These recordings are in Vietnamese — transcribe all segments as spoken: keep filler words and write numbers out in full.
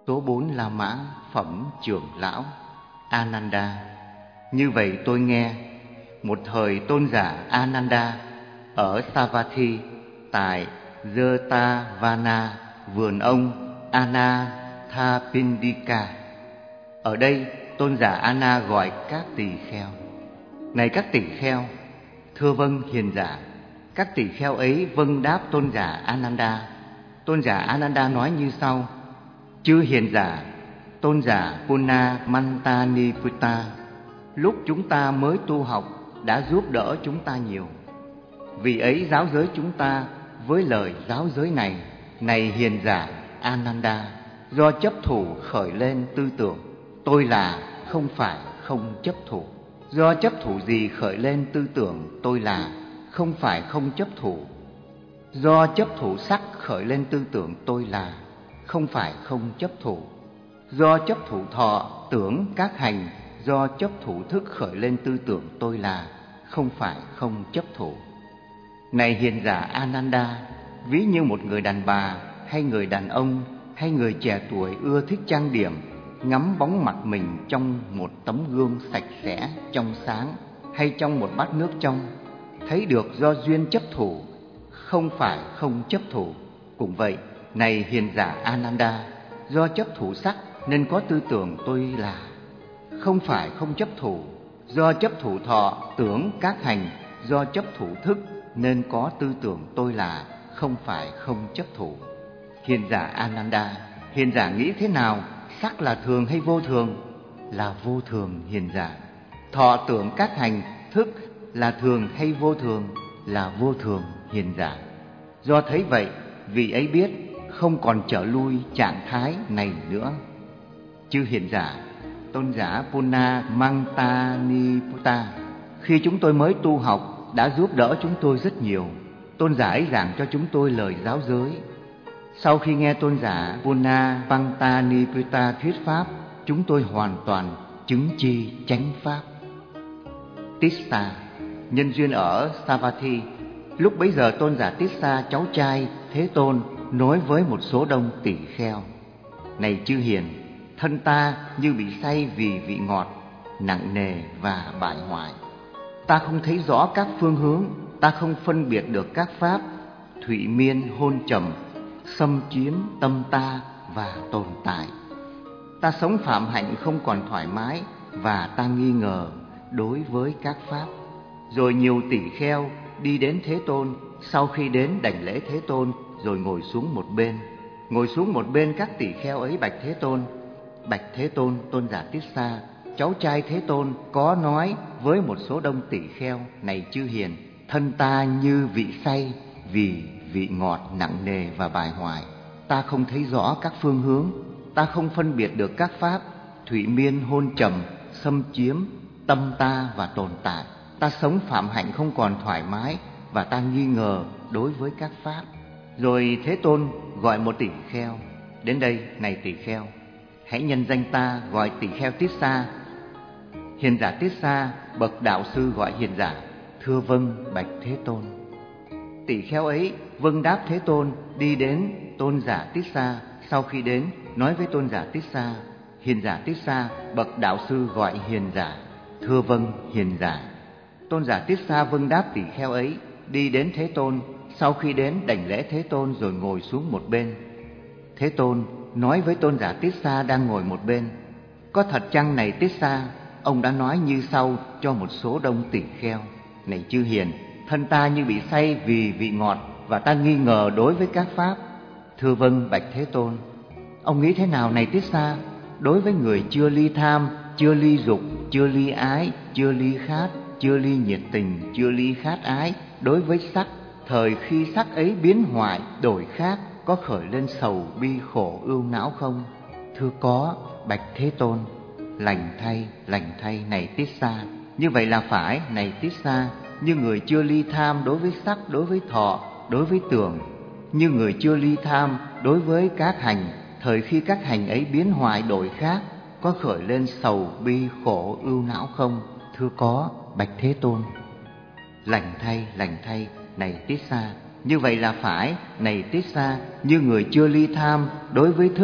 Số bốn La Mã phẩm trưởng lão Ananda. Như vậy tôi nghe, một thời tôn giả Ananda ở Savatthi tại Jetavana, vườn ông Anathapindika. Ở đây tôn giả Ana gọi các tỳ kheo: này các tỳ kheo. Thưa vâng hiền giả. Các tỳ kheo ấy vâng đáp tôn giả Ananda. Tôn giả Ananda nói như sau: chư hiền giả, tôn giả Punna Mantaniputta lúc chúng ta mới tu học đã giúp đỡ chúng ta nhiều. Vì ấy giáo giới chúng ta với lời giáo giới này: này hiền giả Ananda, do chấp thủ khởi lên tư tưởng tôi là không phải không chấp thủ. Do chấp thủ gì khởi lên tư tưởng tôi là không phải không chấp thủ. Do chấp thủ sắc khởi lên tư tưởng tôi là không phải không chấp thủ. Do chấp thủ thọ, tưởng, các hành, do chấp thủ thức khởi lên tư tưởng tôi là không phải không chấp thủ. Này hiền giả Ananda, ví như một người đàn bà hay người đàn ông hay người trẻ tuổi ưa thích trang điểm, ngắm bóng mặt mình trong một tấm gương sạch sẽ, trong sáng, hay trong một bát nước trong, thấy được do duyên chấp thủ, không phải không chấp thủ. Cũng vậy, này hiền giả Ananda, do chấp thủ sắc nên có tư tưởng tôi là không phải không chấp thủ. Do chấp thủ thọ, tưởng, các hành, do chấp thủ thức nên có tư tưởng tôi là không phải không chấp thủ. Hiền giả Ananda, hiền giả nghĩ thế nào? Sắc là thường hay vô thường? Là vô thường hiền giả. Thọ, tưởng, các hành, thức là thường hay vô thường? Là vô thường hiền giả. Do thấy vậy, vị ấy biết không còn trở lui trạng thái này nữa. Chư hiền giả, tôn giả Punna Mantaniputta khi chúng tôi mới tu học đã giúp đỡ chúng tôi rất nhiều. Tôn giả ấy giảng cho chúng tôi lời giáo giới. Sau khi nghe tôn giả Punna Mantaniputta thuyết pháp, chúng tôi hoàn toàn chứng chi chánh pháp. Tissa, nhân duyên ở Savatthi. Lúc bấy giờ tôn giả Tissa, cháu trai Thế Tôn, nói với một số đông tỷ kheo: này chư hiền, thân ta như bị say vì vị ngọt, nặng nề và bại hoại. Ta không thấy rõ các phương hướng, ta không phân biệt được các pháp, thụy miên hôn trầm, xâm chiếm tâm ta và tồn tại. Ta sống phạm hạnh không còn thoải mái, và ta nghi ngờ đối với các pháp. Rồi nhiều tỷ kheo đi đến Thế Tôn. Sau khi đến đảnh lễ Thế Tôn, rồi ngồi xuống một bên. Ngồi xuống một bên, các tỷ kheo ấy bạch Thế Tôn: bạch Thế Tôn, tôn giả Tissa, cháu trai Thế Tôn, có nói với một số đông tỷ kheo: này chư hiền, thân ta như vị say vì vị ngọt nặng nề và bại hoại. Ta không thấy rõ các phương hướng, ta không phân biệt được các pháp, thụy miên hôn trầm, xâm chiếm tâm ta và tồn tại. Ta sống phạm hạnh không còn thoải mái, và ta nghi ngờ đối với các pháp. Rồi Thế Tôn gọi một tỷ kheo: đến đây, này tỷ kheo, hãy nhân danh ta gọi tỷ kheo Tissa. Hiền giả Tissa, bậc đạo sư gọi hiền giả: thưa vâng bạch Thế Tôn. Tỷ kheo ấy vâng đáp Thế Tôn, đi đến tôn giả Tissa. Sau khi đến, nói với tôn giả Tissa: hiền giả Tissa, bậc đạo sư gọi hiền giả: thưa vâng hiền giả. Tôn giả Tissa vâng đáp tỷ kheo ấy, đi đến Thế Tôn. Sau khi đến, đảnh lễ Thế Tôn rồi ngồi xuống một bên. Thế Tôn nói với tôn giả Tissa đang ngồi một bên: có thật chăng này Tissa? Ông đã nói như sau cho một số đông tỷ kheo: này chư hiền, thân ta như bị say vì vị ngọt, và ta nghi ngờ đối với các pháp. Thưa vâng bạch Thế Tôn. Ông nghĩ thế nào này Tissa? Đối với người chưa ly tham, chưa ly dục, chưa ly ái, chưa ly khát, chưa ly nhiệt tình, chưa ly khát ái, đối với sắc, thời khi sắc ấy biến hoại đổi khác, có khởi lên sầu bi khổ ưu não không? Thưa có bạch Thế Tôn. Lành thay, lành thay này Tissa. Như vậy là phải này Tissa. Như người chưa ly tham đối với sắc, đối với thọ, đối với tưởng, như người chưa ly tham đối với các hành, thời khi các hành ấy biến hoại đổi khác, có khởi lên sầu bi khổ ưu não không? Thưa có bạch Thế Tôn. Lành thay, lành thay này Tissa. Như vậy là phải này Tissa. Như người chưa ly tham đối với thức,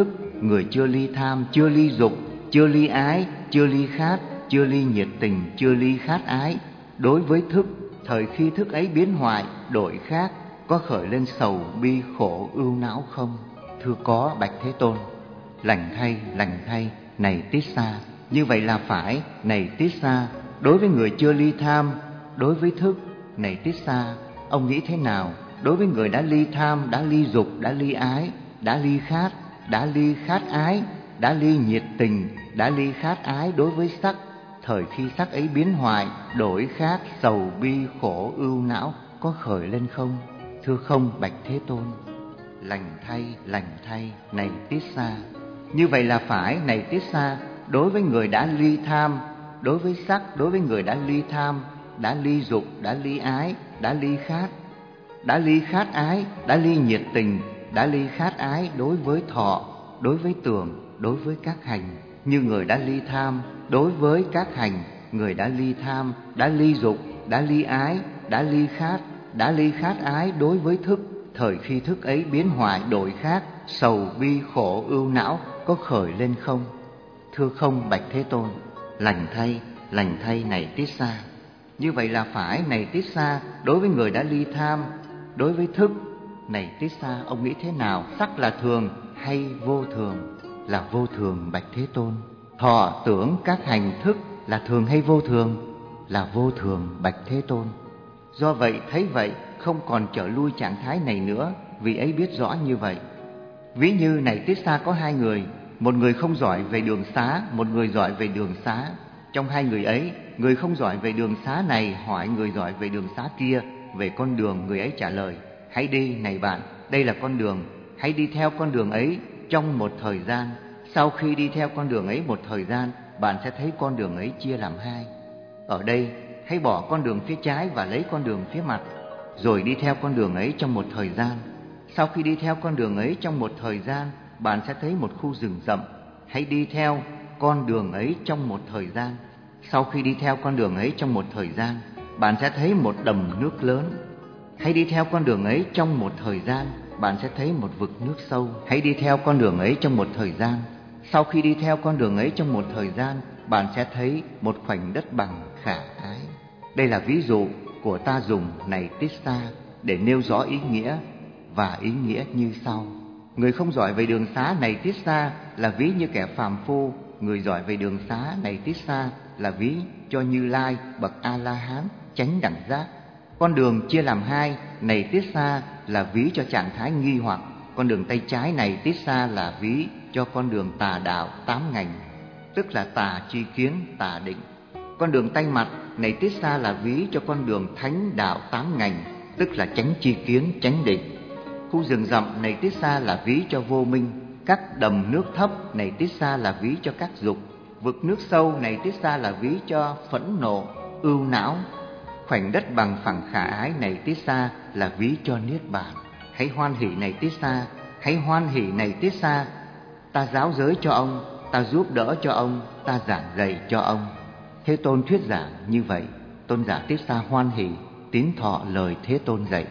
người chưa ly tham, chưa ly dục, chưa ly ái, chưa ly khát, chưa ly nhiệt tình, chưa ly khát ái. Đối với thức, thời khi thức ấy biến hoại, đổi khác, có khởi lên sầu, bi, khổ, ưu não không? Thưa có, bạch Thế Tôn. Lành thay, lành thay, này Tiết Xa. Như vậy là phải, này Tiết Xa. Đối với người chưa ly tham, đối với thức, này Tiết Xa, ông nghĩ thế nào? Đối với người đã ly tham, đã ly dục, đã ly ái, đã ly khát, đã ly khát ái, đã ly nhiệt tình, đã ly khát ái đối với sắc, thời khi sắc ấy biến hoại, đổi khác, sầu bi khổ ưu não, có khởi lên không? Thưa không, bạch Thế Tôn. Lành thay, lành thay, này Tiết Xa. Như vậy là phải, này Tiết Xa. Đối với người đã ly tham, đối với sắc, đối với người đã ly tham, đã ly dục, đã ly ái, đã ly khát, đã ly khát ái, đã ly nhiệt tình, đã ly khát ái đối với thọ, đối với tưởng, đối với các hành. Như người đã ly tham, đối với các hành, người đã ly tham, đã ly dục, đã ly ái, đã ly khát, đã ly khát ái đối với thức, thời khi thức ấy biến hoại đổi khác, sầu bi khổ ưu não, có khởi lên không? Thưa không, bạch Thế Tôn. Lành thay, lành thay, này Tiết Xa. Như vậy là phải, này Tiết Xa. Đối với người đã ly tham, đối với thức, này Tiết Xa, ông nghĩ thế nào? Sắc là thường hay vô thường? Là vô thường, bạch Thế Tôn. Thọ tưởng các hành thức là thường hay vô thường? Là vô thường, bạch Thế Tôn. Do vậy, thấy vậy, không còn trở lui trạng thái này nữa, vì ấy biết rõ như vậy. Ví như này Tiết Xa, có hai người, một người không giỏi về đường xá, một người giỏi về đường xá. Trong hai người ấy, người không giỏi về đường xá này hỏi người giỏi về đường xá kia về con đường. Người ấy trả lời: hãy đi, này bạn, đây là con đường, hãy đi theo con đường ấy trong một thời gian. Sau khi đi theo con đường ấy một thời gian, bạn sẽ thấy con đường ấy chia làm hai. Ở đây, hãy bỏ con đường phía trái và lấy con đường phía mặt, rồi đi theo con đường ấy trong một thời gian. Sau khi đi theo con đường ấy trong một thời gian, bạn sẽ thấy một khu rừng rậm. Hãy đi theo con đường ấy trong một thời gian. Sau khi đi theo con đường ấy trong một thời gian, bạn sẽ thấy một đầm nước lớn. Hãy đi theo con đường ấy trong một thời gian, bạn sẽ thấy một vực nước sâu. Hãy đi theo con đường ấy trong một thời gian. Sau khi đi theo con đường ấy trong một thời gian, bạn sẽ thấy một khoảnh đất bằng khả ái. Đây là ví dụ của ta dùng này Tiết Xa để nêu rõ ý nghĩa, và ý nghĩa như sau. Người không giỏi về đường xá này Tiết Xa là ví như kẻ phàm phu. Người giỏi về đường xá này Tiết Xa là ví cho Như Lai bậc A-la-hán chánh đẳng giác. Con đường chia làm hai này Tiết Xa là ví cho trạng thái nghi hoặc. Con đường tay trái này Tiết Xa là ví cho con đường tà đạo tám ngành, tức là tà tri kiến, tà định. Con đường tay mặt này Tiết Xa là ví cho con đường thánh đạo tám ngành, tức là chánh tri kiến, chánh định. Khu rừng rậm này Tiết Xa là ví cho vô minh. Các đầm nước thấp này Tiết Xa là ví cho các dục. Vực nước sâu này Tiết Xa là ví cho phẫn nộ, ưu não. Khoảnh đất bằng phẳng khả ái này Tiết Xa là ví cho niết bàn. Hãy hoan hỷ này Tiết Xa, hãy hoan hỷ này Tiết Xa. Ta giáo giới cho ông, ta giúp đỡ cho ông, ta giảng dạy cho ông. Thế Tôn thuyết giảng như vậy. Tôn giả Tiết Xa hoan hỷ tín thọ lời Thế Tôn dạy.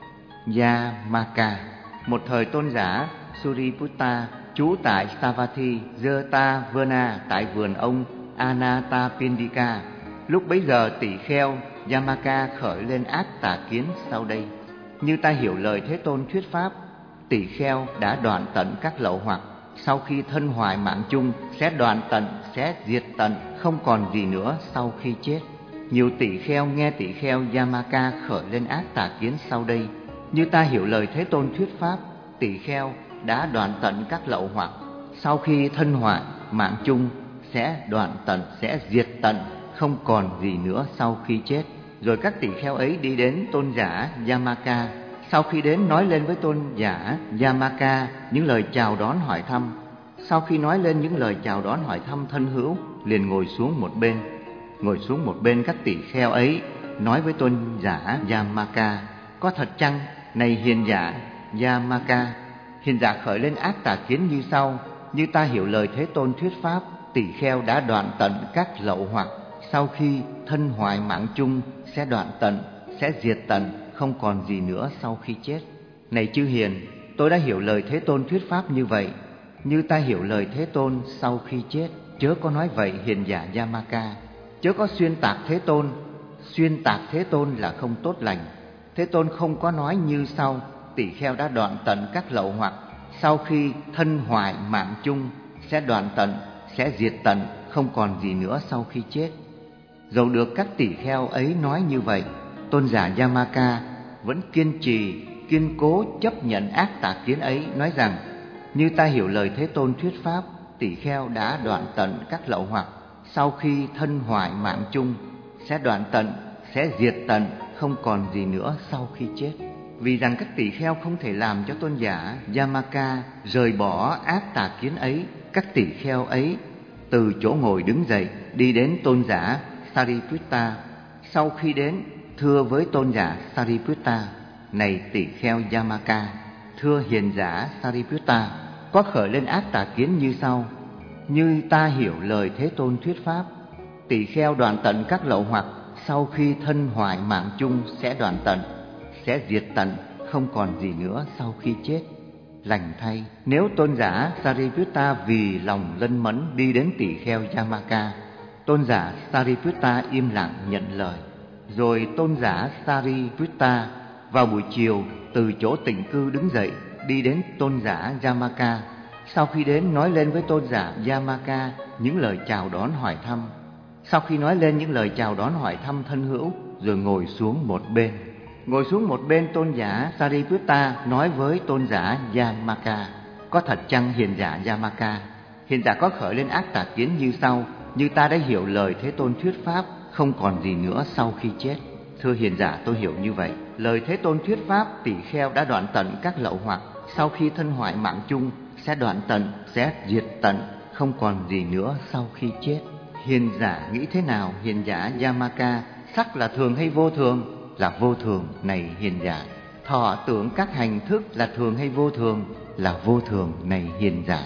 Yamaka, một thời tôn giả Suriputta trú tại Savatthi, Jeta-Varna, tại vườn ông Anathapindika. Lúc bấy giờ tỷ kheo Yamaka khởi lên ác tà kiến sau đây. Như ta hiểu lời Thế Tôn thuyết pháp, tỷ kheo đã đoạn tận các lậu hoặc. Sau khi thân hoại mạng chung, sẽ đoạn tận, sẽ diệt tận, không còn gì nữa sau khi chết. Nhiều tỷ kheo nghe tỷ kheo Yamaka khởi lên ác tà kiến sau đây. Như ta hiểu lời Thế Tôn thuyết pháp, tỷ kheo đã đoạn tận các lậu hoặc. Sau khi thân hoại mạng chung, sẽ đoạn tận, sẽ diệt tận, không còn gì nữa sau khi chết. Rồi các tỷ kheo ấy đi đến tôn giả Yamaka. Sau khi đến nói lên với tôn giả Yamaka những lời chào đón hỏi thăm. Sau khi nói lên những lời chào đón hỏi thăm thân hữu, liền ngồi xuống một bên. Ngồi xuống một bên, các tỷ kheo ấy nói với tôn giả Yamaka: có thật chăng, này hiền giả Yamaka? Hiền giả khởi lên ác tà kiến như sau: như ta hiểu lời Thế Tôn thuyết pháp, tỷ kheo đã đoạn tận các lậu hoặc. Sau khi thân hoại mạng chung, sẽ đoạn tận, sẽ diệt tận, không còn gì nữa sau khi chết. Này chư hiền, tôi đã hiểu lời Thế Tôn thuyết pháp như vậy. như ta hiểu lời Thế Tôn sau khi chết. Chớ có nói vậy hiền giả Yamaka. Chớ có xuyên tạc Thế Tôn. Xuyên tạc Thế Tôn là không tốt lành. Thế Tôn không có nói như sau: tỳ kheo đã đoạn tận các lậu hoặc, sau khi thân hoại mạng chung sẽ đoạn tận, sẽ diệt tận, không còn gì nữa sau khi chết. Dầu được các tỳ kheo ấy nói như vậy, tôn giả Yamaka vẫn kiên trì, kiên cố chấp nhận ác tà kiến ấy, nói rằng: như ta hiểu lời Thế Tôn thuyết pháp, tỳ kheo đã đoạn tận các lậu hoặc, sau khi thân hoại mạng chung sẽ đoạn tận, sẽ diệt tận, không còn gì nữa sau khi chết. Vì rằng các tỳ kheo không thể làm cho tôn giả Yamaka rời bỏ ác tà kiến ấy, các tỳ kheo ấy từ chỗ ngồi đứng dậy, đi đến tôn giả Sariputta. Sau khi đến, thưa với tôn giả Sariputta: này tỳ kheo Yamaka, thưa hiền giả Sariputta, có khởi lên ác tà kiến như sau: như ta hiểu lời Thế Tôn thuyết pháp, tỳ kheo đoạn tận các lậu hoặc, sau khi thân hoại mạng chung sẽ đoạn tận, sẽ diệt tận, không còn gì nữa sau khi chết. Lành thay, nếu tôn giả Sariputta vì lòng lân mẫn đi đến tỳ kheo Yamaka, tôn giả Sariputta im lặng nhận lời. Rồi tôn giả Sariputta vào buổi chiều từ chỗ tịnh cư đứng dậy, đi đến tôn giả Yamaka. Sau khi đến, nói lên với tôn giả Yamaka những lời chào đón hỏi thăm. Sau khi nói lên những lời chào đón hỏi thăm thân hữu, rồi ngồi xuống một bên. Ngồi xuống một bên, tôn giả Sariputta nói với tôn giả Yamaka: có thật chăng hiền giả Yamaka? Hiền giả có khởi lên ác tà kiến như sau: như ta đã hiểu lời Thế Tôn thuyết pháp, không còn gì nữa sau khi chết. Thưa hiền giả, tôi hiểu như vậy. Lời Thế Tôn thuyết pháp, tỳ kheo đã đoạn tận các lậu hoặc, sau khi thân hoại mạng chung sẽ đoạn tận, sẽ diệt tận, không còn gì nữa sau khi chết. Hiền giả nghĩ thế nào hiền giả Yamaka? Sắc là thường hay vô thường? Là vô thường, này hiền giả. Thọ tưởng các hành thức là thường hay vô thường? Là vô thường, này hiền giả.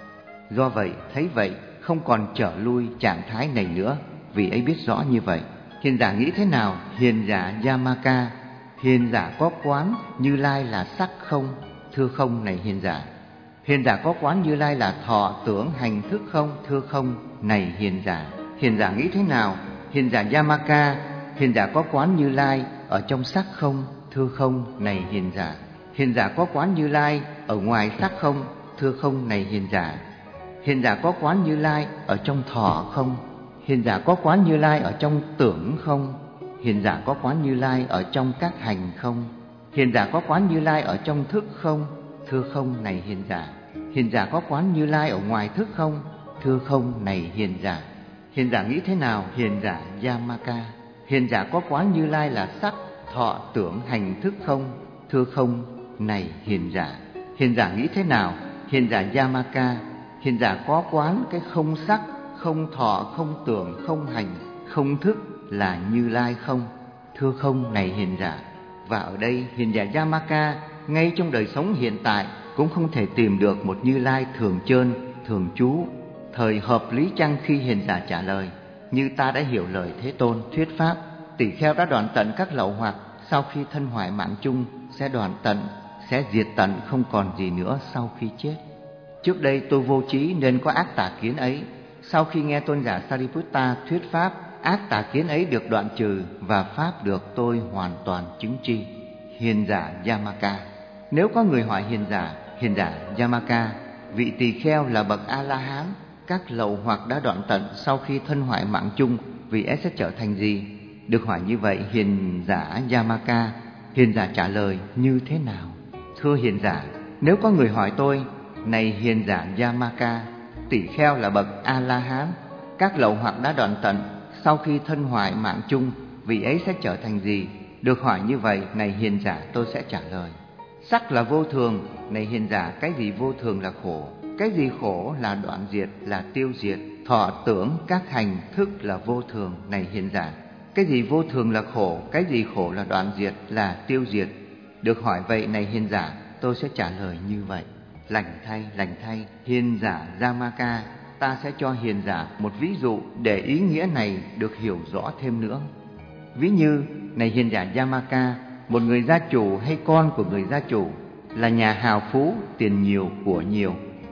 Do vậy, thấy vậy, không còn trở lui trạng thái này nữa, vì ấy biết rõ như vậy. Hiền giả nghĩ thế nào hiền giả Yamaka? Hiền giả có quán Như Lai là sắc không? Thưa không, này hiền giả. Hiền giả có quán Như Lai là thọ tưởng hành thức không? Thưa không, này hiền giả. Hiền giả nghĩ thế nào hiền giả Yamaka? Hiền giả có quán Như Lai ở trong sắc không? Thưa không, này hiền giả. Hiền giả có quán Như Lai ở ngoài sắc không? Thưa không, này hiền giả. Hiền giả có quán Như Lai ở trong thọ không? Hiền giả có quán Như Lai ở trong tưởng không? Hiền giả có quán Như Lai ở trong các hành không? Hiền giả có quán Như Lai ở trong thức không? Thưa không, này hiền giả. Hiền giả có quán Như Lai ở ngoài thức không? Thưa không, này hiền giả. Hiền giả nghĩ thế nào hiền giả Yamaka? Hiền giả có quán Như Lai là sắc, thọ, tưởng, hành, thức không? Thưa không, này hiền giả. Hiền giả nghĩ thế nào hiền giả Yamaka? Hiền giả có quán cái không sắc, không thọ, không tưởng, không hành, không thức là Như Lai không? Thưa không, này hiền giả. Và ở đây hiền giả Yamaka ngay trong đời sống hiện tại cũng không thể tìm được một Như Lai thường chơn, thường trú. Thời hợp lý chăng khi hiền giả trả lời: như ta đã hiểu lời Thế Tôn thuyết pháp, tỳ kheo đã đoạn tận các lậu hoặc, sau khi thân hoại mạng chung sẽ đoạn tận, sẽ diệt tận, không còn gì nữa sau khi chết. Trước đây tôi vô trí nên có ác tà kiến ấy. Sau khi nghe tôn giả Sariputta thuyết pháp, ác tà kiến ấy được đoạn trừ và pháp được tôi hoàn toàn chứng tri. Hiền giả Yamaka. Nếu có người hỏi hiền giả: hiền giả Yamaka, vị tỳ kheo là bậc A-la-hán, các lậu hoặc đã đoạn tận, sau khi thân hoại mạng chung, vị ấy sẽ trở thành gì? Được hỏi như vậy, hiền giả Yamaka, hiền giả trả lời như thế nào? Thưa hiền giả, nếu có người hỏi tôi: này hiền giả Yamaka, tỳ kheo là bậc A-la-hán, các lậu hoặc đã đoạn tận, sau khi thân hoại mạng chung, vị ấy sẽ trở thành gì? Được hỏi như vậy, này hiền giả, tôi sẽ trả lời: sắc là vô thường, này hiền giả, cái gì vô thường là khổ, cái gì khổ là đoạn diệt, là tiêu diệt. Thọ tưởng các hành thức là vô thường, này hiền giả, cái gì vô thường là khổ, cái gì khổ là đoạn diệt, là tiêu diệt. Được hỏi vậy, này hiền giả, tôi sẽ trả lời như vậy. Lành thay, lành thay, hiền giả Yamaka, ta sẽ cho hiền giả một ví dụ để ý nghĩa này được hiểu rõ thêm nữa. Ví như, này hiền giả Yamaka, một người gia chủ hay con của người gia chủ là nhà hào phú, tiền nhiều của nhiều.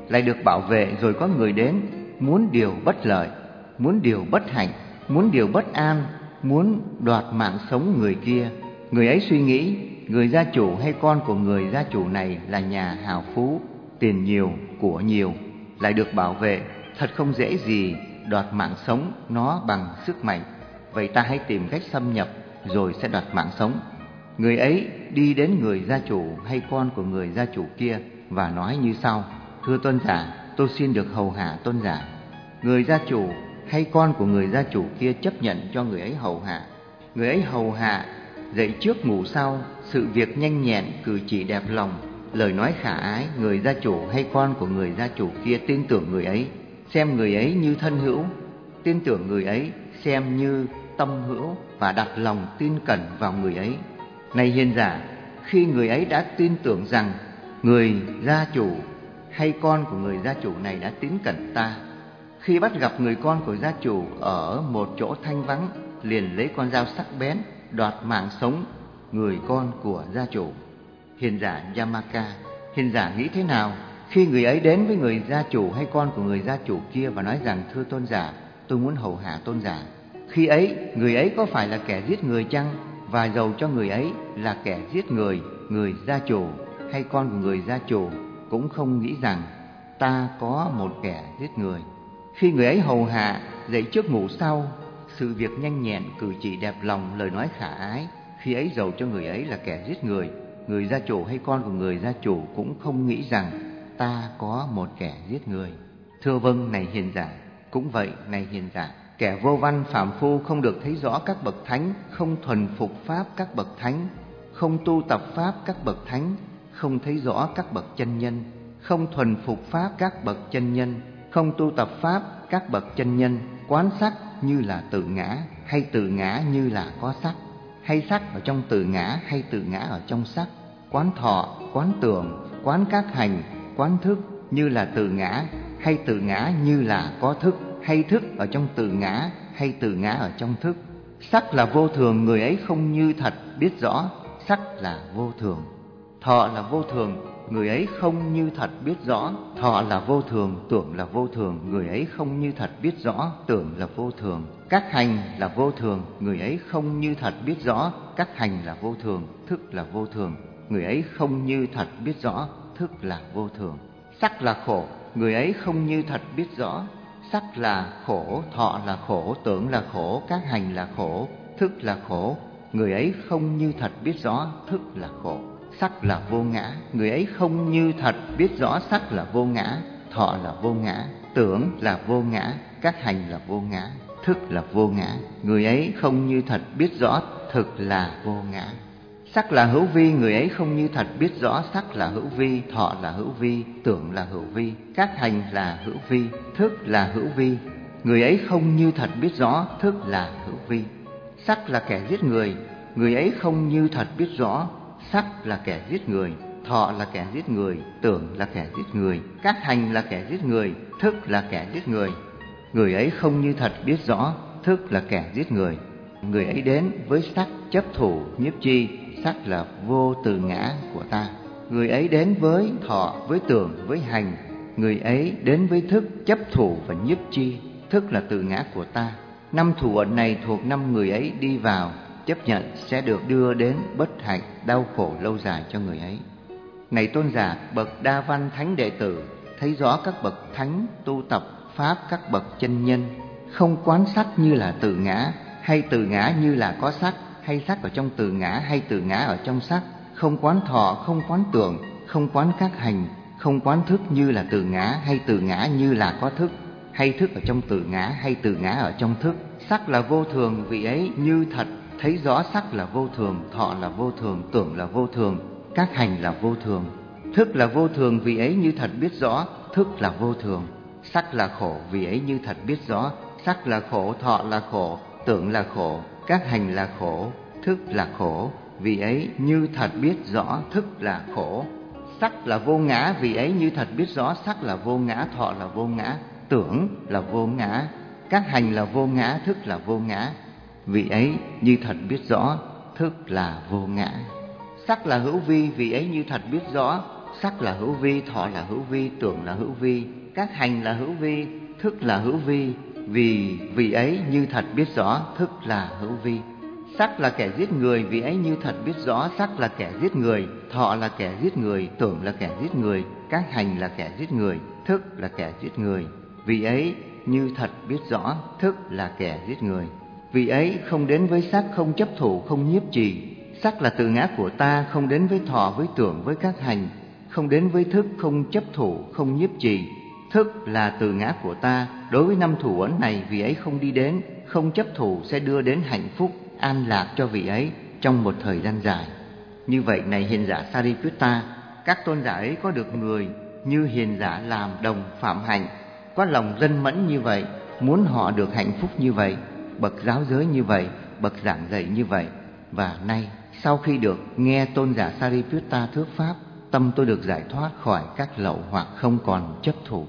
lại được bảo vệ, rồi có người đến, muốn điều bất lợi, muốn điều bất hạnh, muốn điều bất an, muốn đoạt mạng sống người kia. Người ấy suy nghĩ, người gia chủ hay con của người gia chủ này là nhà hào phú, tiền nhiều, của nhiều, lại được bảo vệ, thật không dễ gì đoạt mạng sống nó bằng sức mạnh. Vậy ta hãy tìm cách xâm nhập rồi sẽ đoạt mạng sống. Người ấy đi đến người gia chủ hay con của người gia chủ kia và nói như sau: thưa tôn giả, tôi xin được hầu hạ tôn giả. Người gia chủ hay con của người gia chủ kia chấp nhận cho người ấy hầu hạ. Người ấy hầu hạ, dậy trước ngủ sau, sự việc nhanh nhẹn, cử chỉ đẹp lòng, lời nói khả ái. Người gia chủ hay con của người gia chủ kia tin tưởng người ấy, xem người ấy như thân hữu, tin tưởng người ấy xem như tâm hữu, và đặt lòng tin cẩn vào người ấy. Này hiền giả, khi người ấy đã tin tưởng rằng người gia chủ hay con của người gia chủ này đã tín cẩn ta, khi bắt gặp người con của gia chủ ở một chỗ thanh vắng, liền lấy con dao sắc bén đoạt mạng sống người con của gia chủ. Hiền giả Yamaka, hiền giả nghĩ thế nào khi người ấy đến với người gia chủ hay con của người gia chủ kia và nói rằng: thưa tôn giả, tôi muốn hầu hạ tôn giả? Khi ấy, người ấy có phải là kẻ giết người chăng? Và dầu cho người ấy là kẻ giết người, người gia chủ hay con của người gia chủ cũng không nghĩ rằng ta có một kẻ giết người. Khi người ấy hầu hạ, dậy trước ngủ sau, sự việc nhanh nhẹn, cử chỉ đẹp lòng, lời nói khả ái, khi ấy dầu cho người ấy là kẻ giết người, người gia chủ hay con của người gia chủ cũng không nghĩ rằng ta có một kẻ giết người. Thưa vâng, này hiền giả. Cũng vậy, này hiền giả, kẻ vô văn phàm phu không được thấy rõ các bậc thánh, không thuần phục pháp các bậc thánh, không tu tập pháp các bậc thánh, không thấy rõ các bậc chân nhân, không thuần phục pháp các bậc chân nhân, không tu tập pháp các bậc chân nhân, quán sắc như là tự ngã, hay tự ngã như là có sắc, hay sắc ở trong tự ngã, hay tự ngã ở trong sắc, quán thọ, quán tưởng, quán các hành, quán thức như là tự ngã, hay tự ngã như là có thức, hay thức ở trong tự ngã, hay tự ngã ở trong thức. Sắc là vô thường, người ấy không như thật biết rõ, sắc là vô thường. Thọ là vô thường, người ấy không như thật biết rõ, thọ là vô thường. Tưởng là vô thường, người ấy không như thật biết rõ, tưởng là vô thường. Các hành là vô thường, người ấy không như thật biết rõ, các hành là vô thường. Thức là vô thường, người ấy không như thật biết rõ, thức là vô thường. Sắc là khổ, người ấy không như thật biết rõ, sắc là khổ. Thọ là khổ, tưởng là khổ, các hành là khổ, thức là khổ, người ấy không như thật biết rõ, thức là khổ. Sắc là vô ngã, người ấy không như thật biết rõ, sắc là vô ngã. Thọ là vô ngã, tưởng là vô ngã, các hành là vô ngã, thức là vô ngã, người ấy không như thật biết rõ, thực là vô ngã. Sắc là hữu vi, người ấy không như thật biết rõ, sắc là hữu vi. Thọ là hữu vi, tưởng là hữu vi, các hành là hữu vi, thức là hữu vi, người ấy không như thật biết rõ, thức là hữu vi. Sắc là kẻ giết người, người ấy không như thật biết rõ, sắc là kẻ giết người. Thọ là kẻ giết người, tưởng là kẻ giết người, các hành là kẻ giết người, thức là kẻ giết người, người ấy không như thật biết rõ, thức là kẻ giết người. Người ấy đến với sắc chấp thủ nhiếp chi, sắc là vô tự ngã của ta. Người ấy đến với thọ, với tưởng, với hành, người ấy đến với thức chấp thủ và nhiếp chi, thức là tự ngã của ta. Năm thủ ẩn này thuộc năm người ấy đi vào, chấp nhận sẽ được đưa đến bất hạnh, đau khổ lâu dài cho người ấy. Này tôn giả, bậc đa văn thánh đệ tử thấy rõ các bậc thánh tu tập pháp các bậc chân nhân, không quán sắc như là tự ngã, hay tự ngã như là có sắc, hay sắc ở trong tự ngã, hay tự ngã ở trong sắc, không quán thọ, không quán tưởng, không quán các hành, không quán thức như là tự ngã, hay tự ngã như là có thức, hay thức ở trong tự ngã, hay tự ngã ở trong thức. Sắc là vô thường, vị ấy như thật thấy rõ sắc là vô thường, thọ là vô thường, tưởng là vô thường, các hành là vô thường. Thức là vô thường, vị ấy như thật biết rõ, thức là vô thường. Sắc là khổ, vị ấy như thật biết rõ, sắc là khổ, thọ là khổ, tưởng là khổ, các hành là khổ, thức là khổ, vị ấy như thật biết rõ, thức là khổ. Sắc là vô ngã, vị ấy như thật biết rõ, sắc là vô ngã, thọ là vô ngã, tưởng là vô ngã, các hành là vô ngã, thức là vô ngã, vị ấy như thật biết rõ, thức là vô ngã. Sắc là hữu vi, vị ấy như thật biết rõ, sắc là hữu vi, thọ là hữu vi, tưởng là hữu vi, các hành là hữu vi, thức là hữu vi. Vì vị ấy như thật biết rõ thức là hữu vi. Sắc là kẻ giết người, vì ấy như thật biết rõ sắc là kẻ giết người. Thọ là kẻ giết người, tưởng là kẻ giết người, các hành là kẻ giết người, thức là kẻ giết người. Vì ấy như thật biết rõ thức là kẻ giết người. Vì ấy không đến với sắc, không chấp thủ, không nhiếp trì. Sắc là tự ngã của ta, không đến với thọ, với tưởng, với các hành. Không đến với thức, không chấp thủ, không nhiếp trì. Thức là tự ngã của ta, đối với năm thủ ấn này vì ấy không đi đến, không chấp thủ sẽ đưa đến hạnh phúc, an lạc cho vị ấy trong một thời gian dài. Như vậy này hiền giả Sariputta, các tôn giả ấy có được người như hiền giả làm đồng phạm hạnh, có lòng rân mẫn như vậy, muốn họ được hạnh phúc như vậy, bậc giáo giới như vậy, bậc giảng dạy như vậy. Và nay sau khi được nghe tôn giả Sariputta thuyết pháp, tâm tôi được giải thoát khỏi các lậu hoặc, không còn chấp thủ.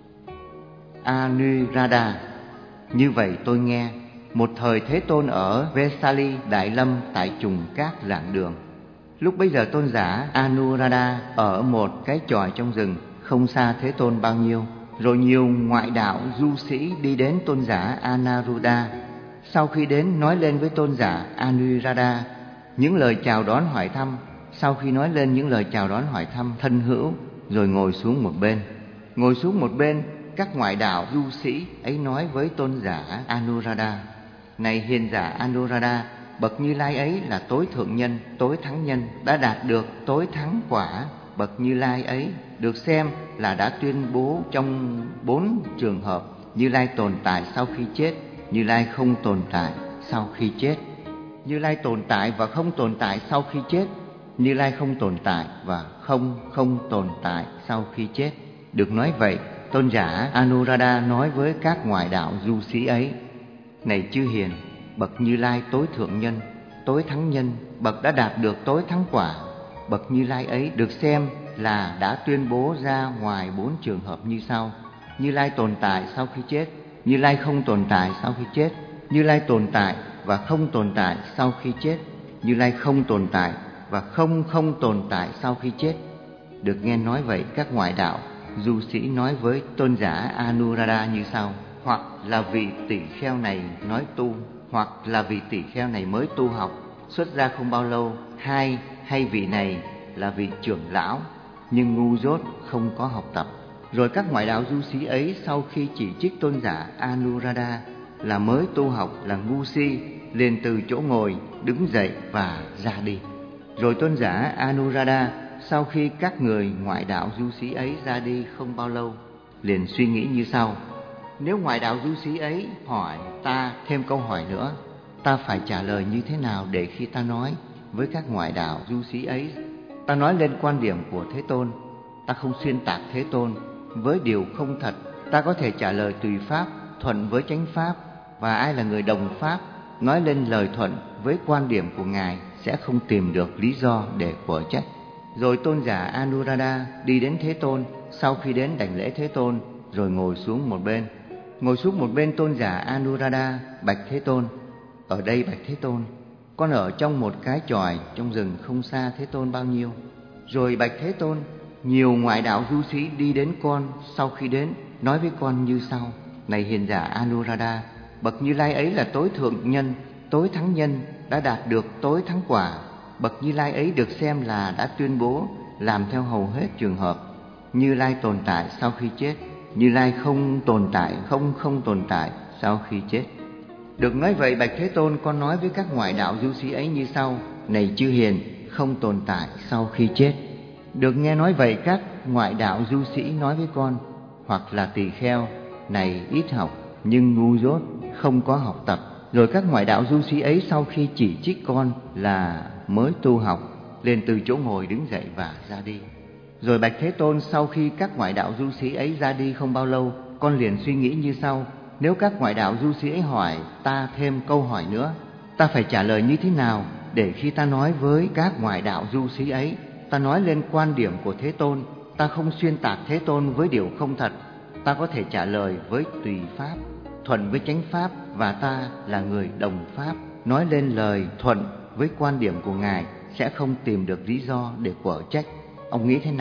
Anuradha. Như vậy tôi nghe, một thời Thế Tôn ở Vesali Đại Lâm tại trùng các giảng đường. Lúc bấy giờ tôn giả Anuradha ở một cái chòi trong rừng, không xa Thế Tôn bao nhiêu. Rồi nhiều ngoại đạo du sĩ đi đến tôn giả Anaruddha. Sau khi đến nói lên với tôn giả Anuradha những lời chào đón hỏi thăm. Sau khi nói lên những lời chào đón hỏi thăm thân hữu, rồi ngồi xuống một bên. Ngồi xuống một bên, các ngoại đạo du sĩ ấy nói với tôn giả Anuradha: này hiền giả Anuradha, bậc Như Lai ấy là tối thượng nhân, tối thắng nhân, đã đạt được tối thắng quả. Bậc Như Lai ấy được xem là đã tuyên bố trong bốn trường hợp: Như Lai tồn tại sau khi chết, Như Lai không tồn tại sau khi chết, Như Lai tồn tại và không tồn tại sau khi chết, Như Lai không tồn tại và không không tồn tại sau khi chết. Được nói vậy, tôn giả Anuradha nói với các ngoại đạo du sĩ ấy: này chư hiền, bậc Như Lai tối thượng nhân, tối thắng nhân, bậc đã đạt được tối thắng quả. Bậc Như Lai ấy được xem là đã tuyên bố ra ngoài bốn trường hợp như sau: Như Lai tồn tại sau khi chết, Như Lai không tồn tại sau khi chết, Như Lai tồn tại và không tồn tại sau khi chết, Như Lai không tồn tại và không không tồn tại sau khi chết. Được nghe nói vậy, các ngoại đạo du sĩ nói với tôn giả Anuradha như sau: hoặc là vị tỷ kheo này nói tu, hoặc là vị tỷ kheo này mới tu học, xuất gia không bao lâu. Hai, hay vị này là vị trưởng lão nhưng ngu dốt, không có học tập. Rồi các ngoại đạo du sĩ ấy sau khi chỉ trích tôn giả Anuradha là mới tu học, là ngu si, liền từ chỗ ngồi đứng dậy và ra đi. Rồi tôn giả Anuradha sau khi các người ngoại đạo du sĩ ấy ra đi không bao lâu, liền suy nghĩ như sau: nếu ngoại đạo du sĩ ấy hỏi ta thêm câu hỏi nữa, ta phải trả lời như thế nào để khi ta nói với các ngoại đạo du sĩ ấy, ta nói lên quan điểm của Thế Tôn, ta không xuyên tạc Thế Tôn với điều không thật, ta có thể trả lời tùy pháp, thuận với chánh pháp. Và ai là người đồng pháp, nói lên lời thuận với quan điểm của Ngài sẽ không tìm được lý do để quở trách. Rồi tôn giả Anuradha đi đến Thế Tôn. Sau khi đến đảnh lễ Thế Tôn, rồi ngồi xuống một bên. Ngồi xuống một bên, tôn giả Anuradha bạch Thế Tôn: ở đây bạch Thế Tôn, con ở trong một cái chòi trong rừng không xa Thế Tôn bao nhiêu. Rồi bạch Thế Tôn, nhiều ngoại đạo du sĩ đi đến con. Sau khi đến, nói với con như sau: này hiền giả Anuradha, bậc Như Lai ấy là tối thượng nhân, tối thắng nhân, đã đạt được tối thắng quả. Bậc Như Lai ấy được xem là đã tuyên bố làm theo hầu hết trường hợp: Như Lai tồn tại sau khi chết, Như Lai không tồn tại, không không tồn tại sau khi chết. Được nói vậy, bạch Thế Tôn, con nói với các ngoại đạo du sĩ ấy như sau: này chư hiền, không tồn tại sau khi chết. Được nghe nói vậy, các ngoại đạo du sĩ nói với con: hoặc là tỳ kheo này ít học nhưng ngu dốt, không có học tập. Rồi các ngoại đạo du sĩ ấy sau khi chỉ trích con là mới tu học, liền từ chỗ ngồi đứng dậy và ra đi. Rồi bạch Thế Tôn, sau khi các ngoại đạo du sĩ ấy ra đi không bao lâu, con liền suy nghĩ như sau: nếu các ngoại đạo du sĩ ấy hỏi ta thêm câu hỏi nữa, ta phải trả lời như thế nào để khi ta nói với các ngoại đạo du sĩ ấy, ta nói lên quan điểm của Thế Tôn, ta không xuyên tạc Thế Tôn với điều không thật, ta có thể trả lời với tùy pháp, thuận với chánh pháp, và ta là người đồng pháp, nói lên lời thuận với quan điểm của Ngài sẽ không tìm được lý do để quở trách. Ông nghĩ thế nào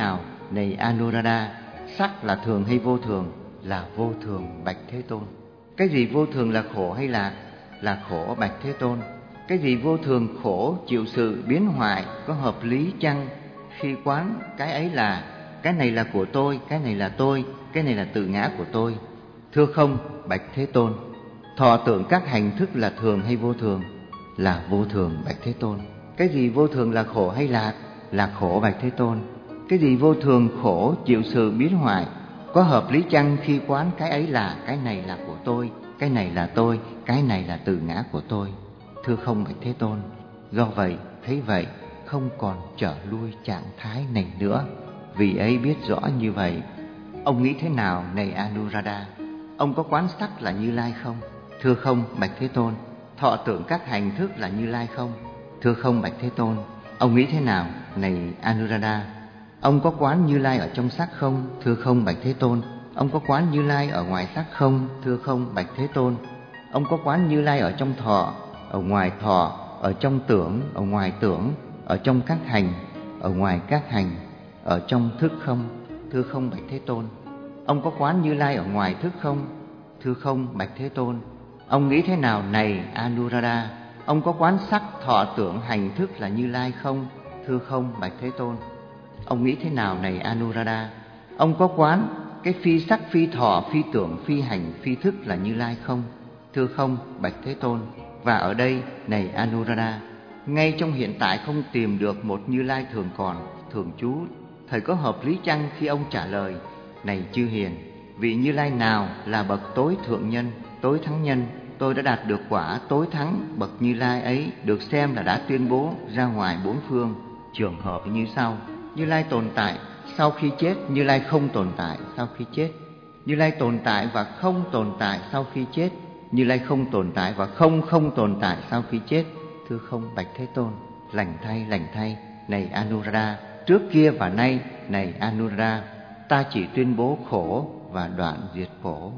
này Anuruddha, sắc là thường hay vô thường? Là vô thường, bạch Thế Tôn. Cái gì vô thường là khổ hay lạc? Là khổ, bạch Thế Tôn. Cái gì vô thường khổ chịu sự biến hoại có hợp lý chăng? Khi quán cái ấy là cái này là của tôi, cái này là tôi, cái này là tự ngã của tôi. Thưa không, bạch Thế Tôn. Thọ tưởng các hành thức là thường hay vô thường? Là vô thường, bạch Thế Tôn. Cái gì vô thường là khổ hay lạc? Là khổ, bạch Thế Tôn. Cái gì vô thường khổ chịu sự biến hoại có hợp lý chăng? Khi quán cái ấy là cái này là của tôi, cái này là tôi, cái này là tự ngã của tôi. Thưa không, bạch Thế Tôn. Do vậy, thấy vậy, không còn trở lui trạng thái này nữa. Vì ấy biết rõ như vậy, ông nghĩ thế nào này Anuruddha? Ông có quán sắc là Như Lai không? Thưa không, bạch Thế Tôn. Thọ tưởng các hành thức là Như Lai không? Thưa không, bạch Thế Tôn. Ông nghĩ thế nào này Anuruddha? Ông có quán Như Lai ở trong sắc không? Thưa không, bạch Thế Tôn. Ông có quán Như Lai ở ngoài sắc không? Thưa không, bạch Thế Tôn. Ông có quán Như Lai ở trong thọ, ở ngoài thọ, ở trong tưởng, ở ngoài tưởng, ở trong các hành, ở ngoài các hành, ở trong thức không? Thưa không, bạch Thế Tôn. Ông có quán Như Lai ở ngoài thức không? Thưa không, bạch Thế Tôn. Ông nghĩ thế nào này Anuruddha? Ông có quán sắc, thọ, tưởng, hành, thức là Như Lai không? Thưa không, bạch Thế Tôn. Ông nghĩ thế nào này Anuruddha? Ông có quán cái phi sắc, phi thọ, phi tưởng, phi hành, phi thức là Như Lai không? Thưa không, bạch Thế Tôn. Và ở đây này Anuruddha, ngay trong hiện tại không tìm được một Như Lai thường còn, thường trú. Thời có hợp lý chăng khi ông trả lời: này chư hiền, vị Như Lai nào là bậc tối thượng nhân, tối thắng nhân? Tôi đã đạt được quả tối thắng bậc Như Lai ấy, được xem là đã tuyên bố ra ngoài bốn phương. Trường hợp như sau: Như Lai tồn tại sau khi chết, Như Lai không tồn tại sau khi chết. Như Lai tồn tại và không tồn tại sau khi chết. Như Lai không tồn tại và không không tồn tại sau khi chết. Thưa không, bạch Thế Tôn. Lành thay, lành thay, này Anuruddha. Trước kia và nay, này Anuruddha, ta chỉ tuyên bố khổ và đoạn diệt khổ.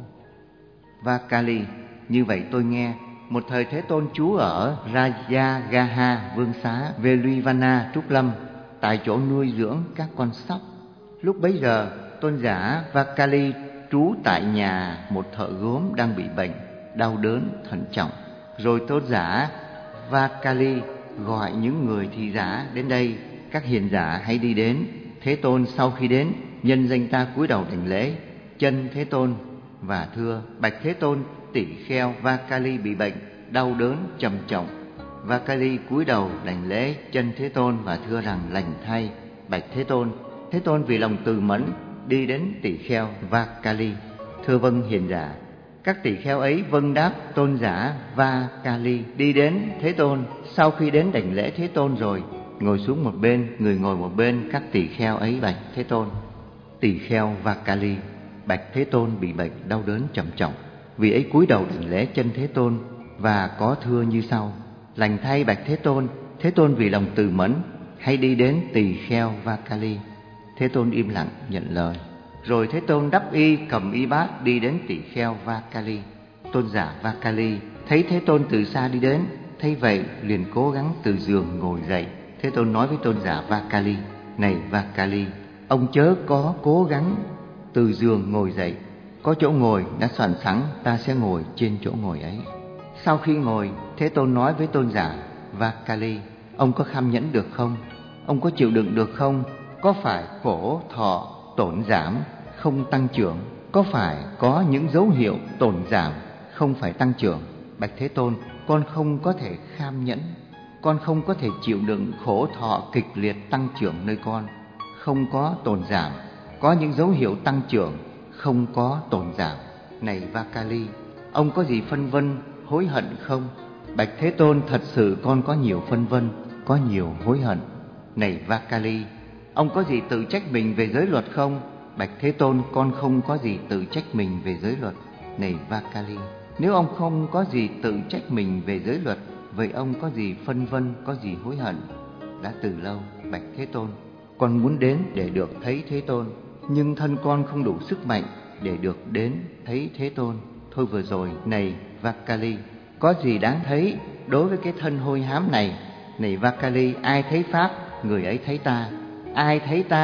Vakali, như vậy tôi nghe, một thời Thế Tôn trú ở Rajagaha vương xá Veluvana Trúc Lâm, tại chỗ nuôi dưỡng các con sóc. Lúc bấy giờ, tôn giả Vakali trú tại nhà một thợ gốm đang bị bệnh, đau đớn, thận trọng. Rồi tôn giả Vakali gọi những người thị giả đến đây: các hiền giả hãy đi đến. Thế Tôn sau khi đến, nhân danh ta cúi đầu đảnh lễ chân Thế Tôn và thưa: bạch Thế Tôn, tỷ kheo Vakali bị bệnh, đau đớn trầm trọng. Vakali cúi đầu đảnh lễ chân Thế Tôn và thưa rằng: lành thay, bạch Thế Tôn. Thế Tôn vì lòng từ mẫn đi đến tỷ kheo Vakali. Thưa vâng hiền giả. Các tỷ kheo ấy vâng đáp tôn giả Vakali, đi đến Thế Tôn. Sau khi đến đảnh lễ Thế Tôn rồi, ngồi xuống một bên, người ngồi một bên. Các tỷ kheo ấy bạch Thế Tôn: tỷ kheo Vakali, bạch Thế Tôn bị bệnh đau đớn trầm trọng. Vì ấy cúi đầu đảnh lễ chân Thế Tôn và có thưa như sau: lành thay bạch Thế Tôn. Thế Tôn vì lòng từ mẫn hãy đi đến tỳ kheo Vakali. Thế Tôn im lặng nhận lời. Rồi Thế Tôn đắp y, cầm y bát đi đến tỳ kheo Vakali. Tôn giả Vakali thấy Thế Tôn từ xa đi đến, thấy vậy liền cố gắng từ giường ngồi dậy. Thế Tôn nói với tôn giả Vakali: này Vakali, ông chớ có cố gắng từ giường ngồi dậy. Có chỗ ngồi đã soạn sẵn, ta sẽ ngồi trên chỗ ngồi ấy. Sau khi ngồi, Thế Tôn nói với tôn giả Vakali: ông có kham nhẫn được không? Ông có chịu đựng được không? Có phải khổ thọ tổn giảm, không tăng trưởng? Có phải có những dấu hiệu tổn giảm, không phải tăng trưởng? Bạch Thế Tôn, con không có thể kham nhẫn, con không có thể chịu đựng khổ thọ kịch liệt tăng trưởng nơi con. Không có tổn giảm, có những dấu hiệu tăng trưởng, không có tổn giảm. Này Vakali, ông có gì phân vân, hối hận không? Bạch Thế Tôn, thật sự con có nhiều phân vân, có nhiều hối hận. Này Vakali, ông có gì tự trách mình về giới luật không? Bạch Thế Tôn, con không có gì tự trách mình về giới luật. Này Vakali, nếu ông không có gì tự trách mình về giới luật, vậy ông có gì phân vân, có gì hối hận? Đã từ lâu, bạch Thế Tôn, con muốn đến để được thấy Thế Tôn, nhưng thân con không đủ sức mạnh để được đến thấy Thế Tôn. Thôi vừa rồi, này Vakali, có gì đáng thấy đối với cái thân hôi hám này? Này Vakali, ai thấy Pháp, người ấy thấy ta. Ai thấy ta,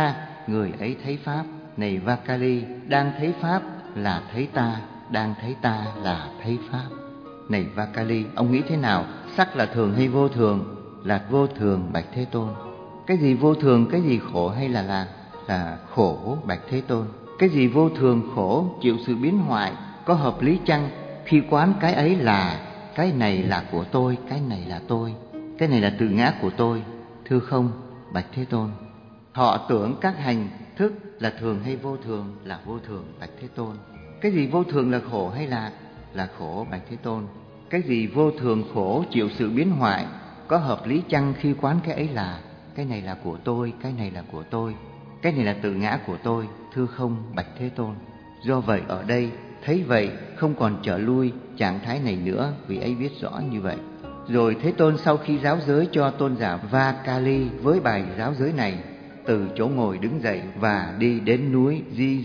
người ấy thấy Pháp. Này Vakali, đang thấy Pháp là thấy ta, đang thấy ta là thấy Pháp. Này Vakali, ông nghĩ thế nào? Sắc là thường hay vô thường? Là vô thường, bạch Thế Tôn. Cái gì vô thường, cái gì khổ hay là lạc? Là khổ, bạch Thế Tôn. Cái gì vô thường khổ, chịu sự biến hoại, có hợp lý chăng khi quán cái ấy là cái này là của tôi, cái này là tôi, cái này là tự ngã của tôi? Thưa không, bạch Thế Tôn. Thọ tưởng các hành thức là thường hay vô thường? Là vô thường, bạch Thế Tôn. Cái gì vô thường là khổ hay lạc? Là khổ, bạch Thế Tôn. Cái gì vô thường khổ, chịu sự biến hoại, có hợp lý chăng khi quán cái ấy là cái này là của tôi, cái này là của tôi, cái này là tự ngã của tôi? Thưa không, bạch Thế Tôn. Do vậy ở đây thấy vậy không còn trở lui trạng thái này nữa, vì ấy biết rõ như vậy. Rồi Thế Tôn sau khi giáo giới cho tôn giả Vakali với bài giáo giới này, từ chỗ ngồi đứng dậy và đi đến núi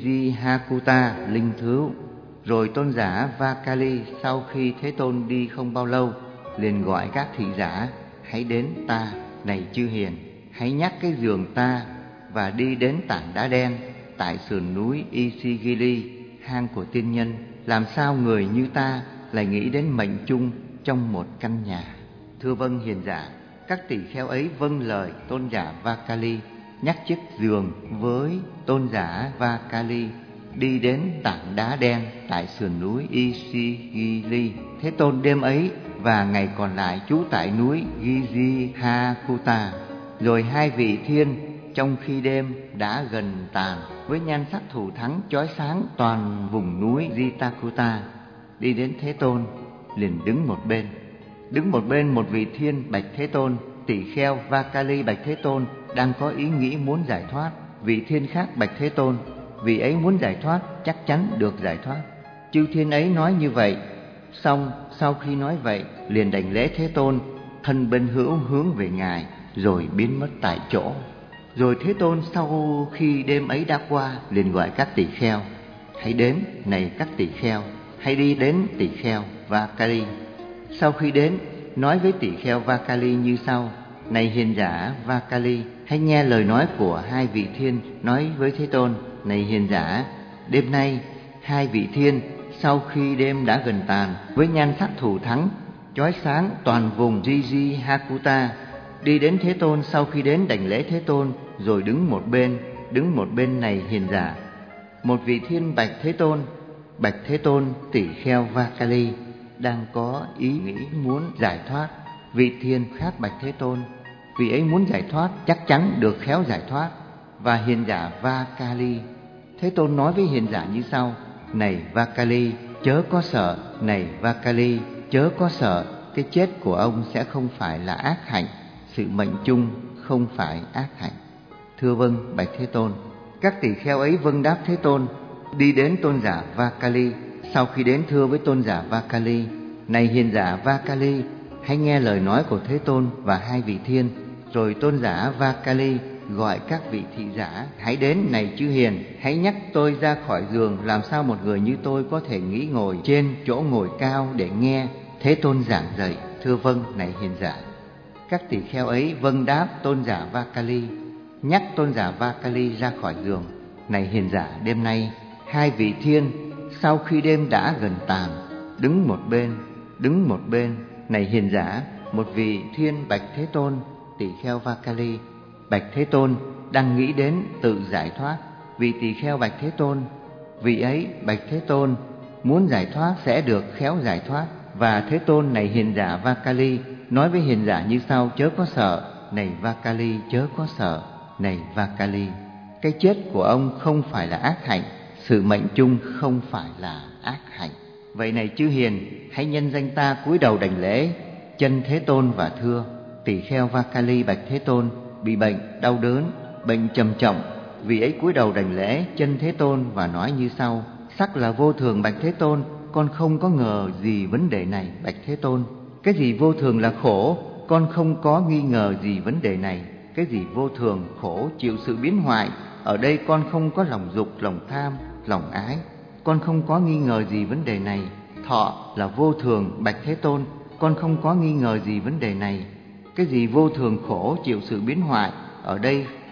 Jijjihakuta linh thứu. Rồi tôn giả Vakali sau khi Thế Tôn đi không bao lâu, liền gọi các thị giả: hãy đến ta, này chư hiền, hãy nhắc cái giường ta và đi đến tảng đá đen tại sườn núi Isigili, hang của tiên nhân. Làm sao người như ta lại nghĩ đến mệnh chung trong một căn nhà? Thưa vâng hiền giả. Các tỳ kheo ấy vâng lời tôn giả Vakali, nhắc chiếc giường với tôn giả Vakali, đi đến tảng đá đen tại sườn núi Isigili. Thế Tôn đêm ấy và ngày còn lại trú tại núi Jijjihakuta. Rồi hai vị thiên trong khi đêm đã gần tàn, với nhan sắc thù thắng chói sáng toàn vùng núi Jitakuta, đi đến Thế Tôn, liền đứng một bên. Đứng một bên một vị thiên bạch Thế Tôn: tỳ kheo Vakali bạch Thế Tôn đang có ý nghĩ muốn giải thoát. Vị thiên khác bạch Thế Tôn: vị ấy muốn giải thoát, chắc chắn được giải thoát. Chư thiên ấy nói như vậy, xong sau khi nói vậy liền đảnh lễ Thế Tôn, thân bên hữu hướng về ngài, rồi biến mất tại chỗ. Rồi Thế Tôn sau khi đêm ấy đã qua, liền gọi các tỳ kheo: hãy đến, này các tỳ kheo, hãy đi đến tỳ kheo Vakali. Sau khi đến, nói với tỳ kheo Vakali như sau: này hiền giả Vakali, hãy nghe lời nói của hai vị thiên nói với Thế Tôn: này hiền giả, đêm nay hai vị thiên sau khi đêm đã gần tàn, với nhan sắc thù thắng chói sáng toàn vùng Jijjihakuta, đi đến Thế Tôn. Sau khi đến đảnh lễ Thế Tôn, rồi đứng một bên. Đứng một bên này hiền giả. Một vị thiên bạch Thế Tôn: bạch Thế Tôn, tỷ kheo Vakali đang có ý nghĩ muốn giải thoát. Vị thiên khác bạch Thế Tôn: vị ấy muốn giải thoát, chắc chắn được khéo giải thoát. Và hiền giả Vakali, Thế Tôn nói với hiền giả như sau: này Vakali, chớ có sợ. Này Vakali, chớ có sợ. Cái chết của ông sẽ không phải là ác hạnh, sự mệnh chung không phải ác hạnh. Thưa vâng bạch Thế Tôn. Các tỳ kheo ấy vâng đáp Thế Tôn, đi đến tôn giả Vakali. Sau khi đến thưa với tôn giả Vakali: này hiền giả Vakali, hãy nghe lời nói của Thế Tôn và hai vị thiên. Rồi tôn giả Vakali gọi các vị thị giả: hãy đến, này chư hiền, hãy nhắc tôi ra khỏi giường. Làm sao một người như tôi có thể nghĩ ngồi trên chỗ ngồi cao để nghe Thế Tôn giảng dạy? Thưa vâng, này hiền giả. Các tỳ kheo ấy vâng đáp tôn giả Vakali, nhắc tôn giả Vakali ra khỏi giường: này hiền giả, đêm nay hai vị thiên sau khi đêm đã gần tàn, đứng một bên. Đứng một bên này hiền giả, một vị thiên bạch Thế Tôn: tỳ kheo Vakali, bạch Thế Tôn đang nghĩ đến tự giải thoát. Vị tỳ kheo bạch Thế Tôn: vị ấy bạch Thế Tôn muốn giải thoát sẽ được khéo giải thoát. Và Thế Tôn, này hiền giả Vakali, nói với hiền giả như sau: chớ có sợ. Này Vakali, chớ có sợ. Này Vakali, cái chết của ông không phải là ác hạnh, sự mệnh chung không phải là ác hạnh. Vậy này chư hiền, hãy nhân danh ta cúi đầu đảnh lễ chân Thế Tôn và thưa: tỳ kheo Vakali bạch Thế Tôn bị bệnh đau đớn, bệnh trầm trọng. Vị ấy cúi đầu đảnh lễ chân Thế Tôn và nói như sau: sắc là vô thường bạch Thế Tôn, con không có ngờ gì vấn đề này bạch Thế Tôn. Cái gì vô thường là khổ, con không có nghi ngờ gì vấn đề này. Cái gì vô thường khổ chịu sự biến hoại, ở đây con không có lòng dục, lòng tham, lòng ái, con không có nghi ngờ gì vấn đề này. Thọ là vô thường bạch Thế Tôn, con không có nghi ngờ gì vấn đề này. Cái gì vô thường khổ chịu sự biến hoại, ở đây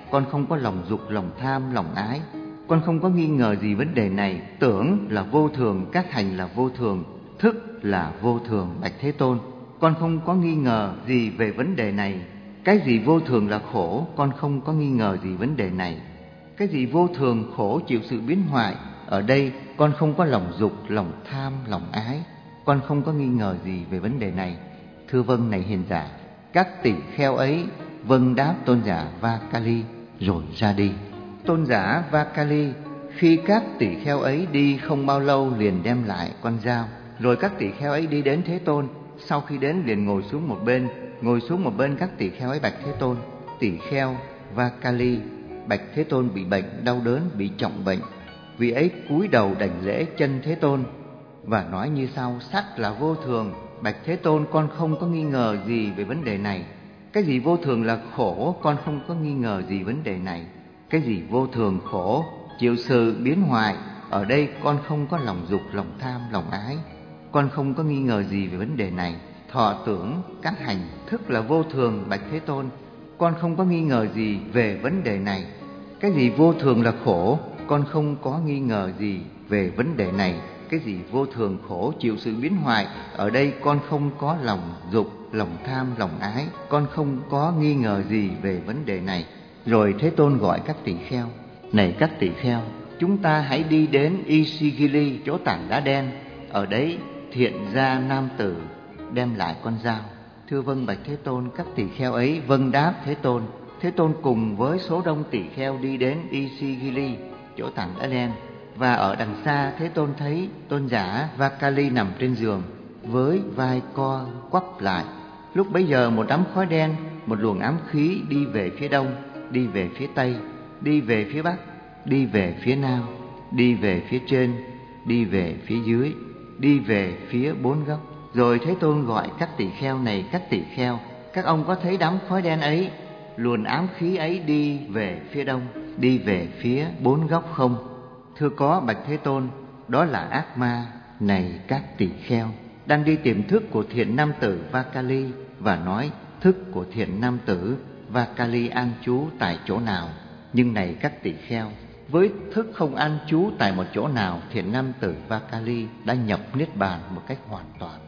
con không có lòng dục, lòng tham, lòng ái. Con không có nghi ngờ gì vấn đề này. Tưởng là vô thường, các hành là vô thường, thức là vô thường, bạch Thế Tôn. Con không có nghi ngờ gì về vấn đề này. Cái gì vô thường là khổ, con không có nghi ngờ gì vấn đề này. Cái gì vô thường, khổ, chịu sự biến hoại, ở đây con không có lòng dục, lòng tham, lòng ái. Con không có nghi ngờ gì về vấn đề này. Thưa vâng này hiền giả. Các tỷ kheo ấy vâng đáp tôn giả Vakali rồi ra đi. Tôn giả Vakali khi các tỷ kheo ấy đi không bao lâu liền đem lại con dao. Rồi các tỷ kheo ấy đi đến Thế Tôn. Sau khi đến liền ngồi xuống một bên. Ngồi xuống một bên các tỷ kheo ấy bạch Thế Tôn. Tỷ kheo Vakali bạch Thế Tôn bị bệnh, đau đớn, bị trọng bệnh. Vì ấy cúi đầu đảnh lễ chân Thế Tôn và nói như sau: sắc là vô thường, bạch Thế Tôn, con không có nghi ngờ gì về vấn đề này. Cái gì vô thường là khổ, con không có nghi ngờ gì vấn đề này. Cái gì vô thường, khổ, chịu sự biến hoại, ở đây con không có lòng dục, lòng tham, lòng ái. Con không có nghi ngờ gì về vấn đề này. Thọ tưởng, các hành, thức là vô thường, bạch Thế Tôn, con không có nghi ngờ gì về vấn đề này. Cái gì vô thường là khổ, con không có nghi ngờ gì về vấn đề này. Cái gì vô thường, khổ, chịu sự biến hoại, ở đây con không có lòng dục, lòng tham, lòng ái. Con không có nghi ngờ gì về vấn đề này. Rồi Thế Tôn gọi các tỷ kheo: này các tỷ kheo, chúng ta hãy đi đến Isigili, chỗ tảng đá đen. Ở đấy thiện gia nam tử đem lại con dao. Thưa vâng bạch Thế Tôn. Các tỷ kheo ấy vâng đáp Thế Tôn. Thế Tôn cùng với số đông tỷ kheo đi đến Isigili, chỗ tảng đá đen. Và ở đằng xa Thế Tôn thấy tôn giả Vakali nằm trên giường với vai co quắp lại. Lúc bấy giờ một đám khói đen, một luồng ám khí đi về phía đông, đi về phía tây, đi về phía bắc, đi về phía nam, đi về phía trên, đi về phía dưới, đi về phía bốn góc. Rồi Thế Tôn gọi các tỷ kheo: này các tỷ kheo, các ông có thấy đám khói đen ấy, luồng ám khí ấy đi về phía đông, đi về phía bốn góc không? Thưa có bạch Thế Tôn, đó là ác ma. Này các tỷ kheo, đang đi tìm thức của thiện nam tử Vakali và nói: thức của thiện nam tử Vakali an trú tại chỗ nào? Nhưng này các tỷ kheo, với thức không an trú tại một chỗ nào, thiện nam tử Vakali đã nhập niết bàn một cách hoàn toàn.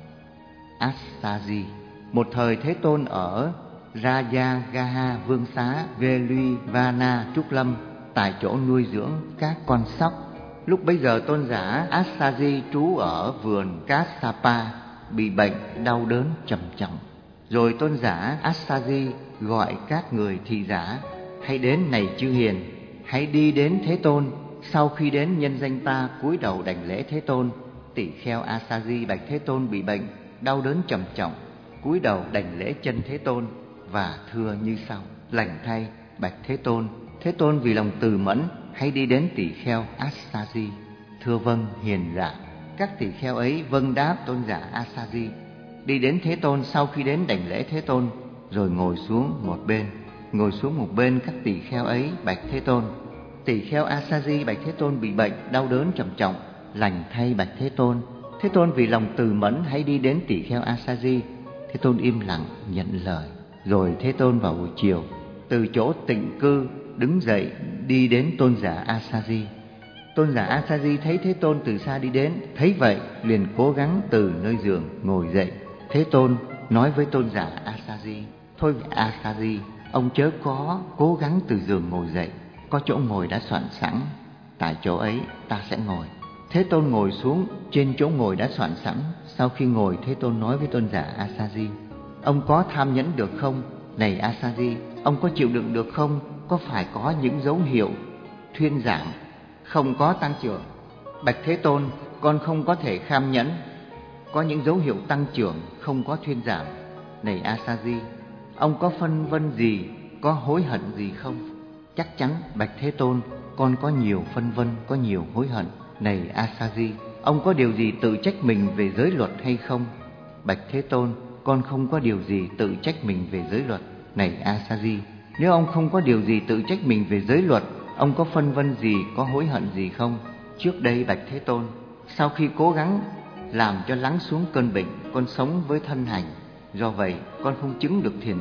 Asaji. Một thời Thế Tôn ở Rajagaha Vương Xá Veluvana Trúc Lâm, tại chỗ nuôi dưỡng các con sóc. Lúc bấy giờ tôn giả Asaji trú ở vườn Kassapa, bị bệnh đau đớn trầm trọng. Rồi tôn giả Asaji gọi các người thị giả: hãy đến này chư hiền, hãy đi đến Thế Tôn. Sau khi đến, nhân danh ta cúi đầu đảnh lễ Thế Tôn. Tỷ kheo Asaji bạch Thế Tôn bị bệnh đau đớn trầm trọng, cúi đầu đảnh lễ chân Thế Tôn và thưa như sau: lành thay bạch Thế Tôn. Thế Tôn vì lòng từ mẫn hãy đi đến tỷ kheo Asaji. Thưa vâng hiền giả. Các tỷ kheo ấy vâng đáp tôn giả Asaji, đi đến Thế Tôn. Sau khi đến đảnh lễ Thế Tôn rồi ngồi xuống một bên. Ngồi xuống một bên các tỷ kheo ấy bạch Thế Tôn. Tỷ kheo Asaji bạch Thế Tôn bị bệnh đau đớn trầm trọng, lành thay bạch Thế Tôn. Thế Tôn vì lòng từ mẫn hãy đi đến tỷ kheo Asaji. Thế Tôn im lặng nhận lời. Rồi Thế Tôn vào buổi chiều từ chỗ tịnh cư đứng dậy đi đến tôn giả Asaji. Tôn giả Asaji thấy Thế Tôn từ xa đi đến, thấy vậy liền cố gắng từ nơi giường ngồi dậy. Thế Tôn nói với tôn giả Asaji: thôi Asaji, ông chớ có cố gắng từ giường ngồi dậy, có chỗ ngồi đã soạn sẵn, tại chỗ ấy ta sẽ ngồi. Thế Tôn ngồi xuống trên chỗ ngồi đã soạn sẵn. Sau khi ngồi, Thế Tôn nói với tôn giả Asaji: ông có tham nhẫn được không? Này Asaji, ông có chịu đựng được không? Có phải có những dấu hiệu thuyên giảm, không có tăng trưởng? Bạch Thế Tôn, con không có thể kham nhẫn. Có những dấu hiệu tăng trưởng, không có thuyên giảm. Này Asaji, ông có phân vân gì, có hối hận gì không? Chắc chắn bạch Thế Tôn, con có nhiều phân vân, có nhiều hối hận. Này Asaji, ông có điều gì tự trách mình về giới luật hay không? Bạch Thế Tôn, con không có điều gì tự trách mình về giới luật. Này Asaji, nếu ông không có điều gì tự trách mình về giới luật, ông có phân vân gì, có hối hận gì không? Trước đây bạch Thế Tôn, sau khi cố gắng làm cho lắng xuống cơn bệnh, con sống với thân hành. Do vậy con không chứng được thiền định.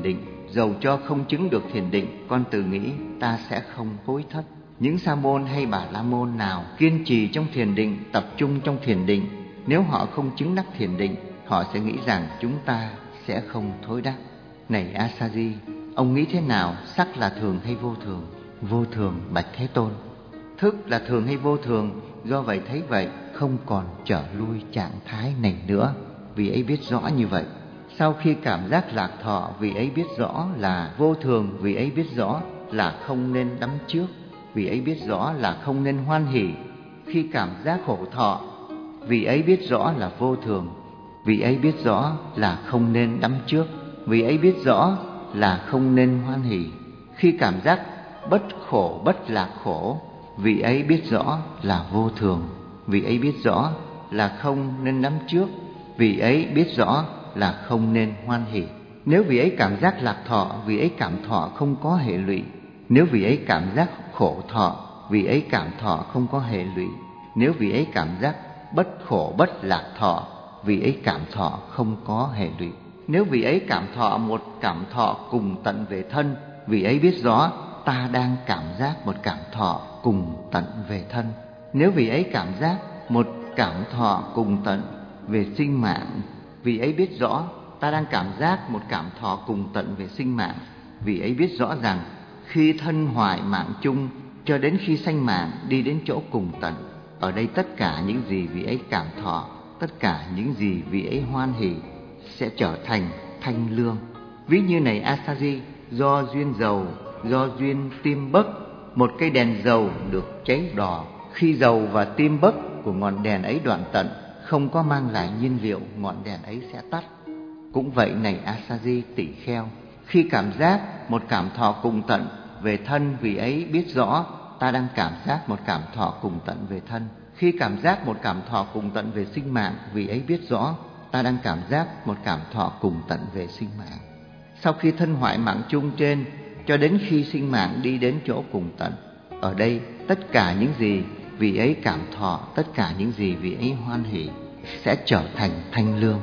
dầu cho không chứng được thiền định, con tự nghĩ ta sẽ không hối thất. Những sa môn hay bà la môn nào kiên trì trong thiền định, tập trung trong thiền định, nếu họ không chứng đắc thiền định, họ sẽ nghĩ rằng chúng ta sẽ không thối đắc. Này Asaji, ông nghĩ thế nào? Sắc là thường hay vô thường? Vô thường, bạch Thế Tôn. Thức là thường hay vô thường? Do vậy thấy vậy, không còn trở lui trạng thái này nữa. Vì ấy biết rõ như vậy. Sau khi cảm giác lạc thọ, vì ấy biết rõ là vô thường, vì ấy biết rõ là không nên đắm trước, vì ấy biết rõ là không nên hoan hỉ. Khi cảm giác khổ thọ, vì ấy biết rõ là vô thường, vì ấy biết rõ là không nên đắm trước, vì ấy biết rõ là không nên hoan hỉ. Khi cảm giác bất khổ bất lạc khổ, vì ấy biết rõ là vô thường, vì ấy biết rõ là không nên đắm trước, vì ấy biết rõ là không nên hoan hỉ. Nếu vì ấy cảm giác lạc thọ, vì ấy cảm thọ không có hệ lụy. Nếu vì ấy cảm giác khổ thọ, vì ấy cảm thọ không có hệ lụy. Nếu vì ấy cảm giác bất khổ bất lạc thọ, vì ấy cảm thọ không có hệ lụy. Nếu vì ấy cảm thọ một cảm thọ cùng tận về thân, vì ấy biết rõ ta đang cảm giác một cảm thọ cùng tận về thân. Nếu vì ấy cảm giác một cảm thọ cùng tận về sinh mạng, vì ấy biết rõ ta đang cảm giác một cảm thọ cùng tận về sinh mạng. Vì ấy biết rõ rằng khi thân hoại mạng chung, cho đến khi sanh mạng đi đến chỗ cùng tận. Ở đây tất cả những gì vì ấy cảm thọ, tất cả những gì vì ấy hoan hỷ sẽ trở thành thanh lương. Ví như này Asaji, do duyên dầu, do duyên tim bấc, một cây đèn dầu được cháy đỏ. Khi dầu và tim bấc của ngọn đèn ấy đoạn tận, không có mang lại nhiên liệu, ngọn đèn ấy sẽ tắt. Cũng vậy này Asaji tỷ kheo, khi cảm giác một cảm thọ cùng tận về thân, vì ấy biết rõ ta đang cảm giác một cảm thọ cùng tận về thân. Khi cảm giác một cảm thọ cùng tận về sinh mạng, vì ấy biết rõ ta đang cảm giác một cảm thọ cùng tận về sinh mạng. Sau khi thân hoại mạng chung trên, cho đến khi sinh mạng đi đến chỗ cùng tận. Ở đây tất cả những gì vì ấy cảm thọ, tất cả những gì vì ấy hoan hỷ sẽ trở thành thanh lương.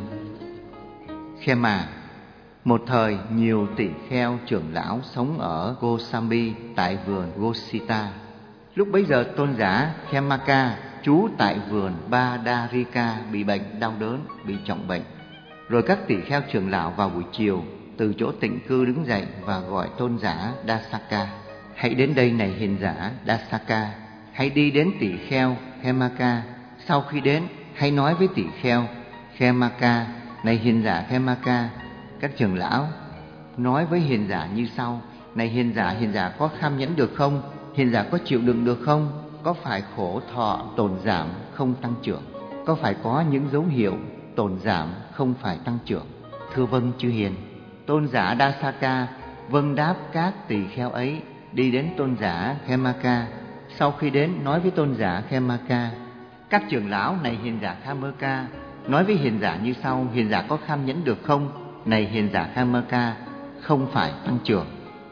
Khema. Một thời nhiều tỷ kheo trưởng lão sống ở Gosami tại vườn Gosita. Lúc bấy giờ tôn giả Khemaka trú tại vườn Badarika bị bệnh đau đớn, bị trọng bệnh. Rồi các tỷ kheo trưởng lão vào buổi chiều từ chỗ tịnh cư đứng dậy và gọi tôn giả Dasaka: hãy đến đây này hiền giả Dasaka, hãy đi đến tỷ kheo Khemaka. Sau khi đến, hãy nói với tỷ kheo Khemaka: này hiền giả Khemaka. Các trưởng lão nói với hiền giả như sau: này hiền giả, hiền giả có kham nhẫn được không? Hiền giả có chịu đựng được không? Có phải khổ thọ tồn giảm không tăng trưởng? Có phải có những dấu hiệu tồn giảm không phải tăng trưởng? Thưa vâng chư hiền. Tôn giả Dasaka vâng đáp các tỳ kheo ấy, đi đến tôn giả Khemaka. Sau khi đến, nói với tôn giả Khemaka: các trưởng lão này hiền giả Khemaka nói với hiền giả như sau: hiền giả có kham nhẫn được không? Này hiền giả Khemaka, không phải tăng trưởng.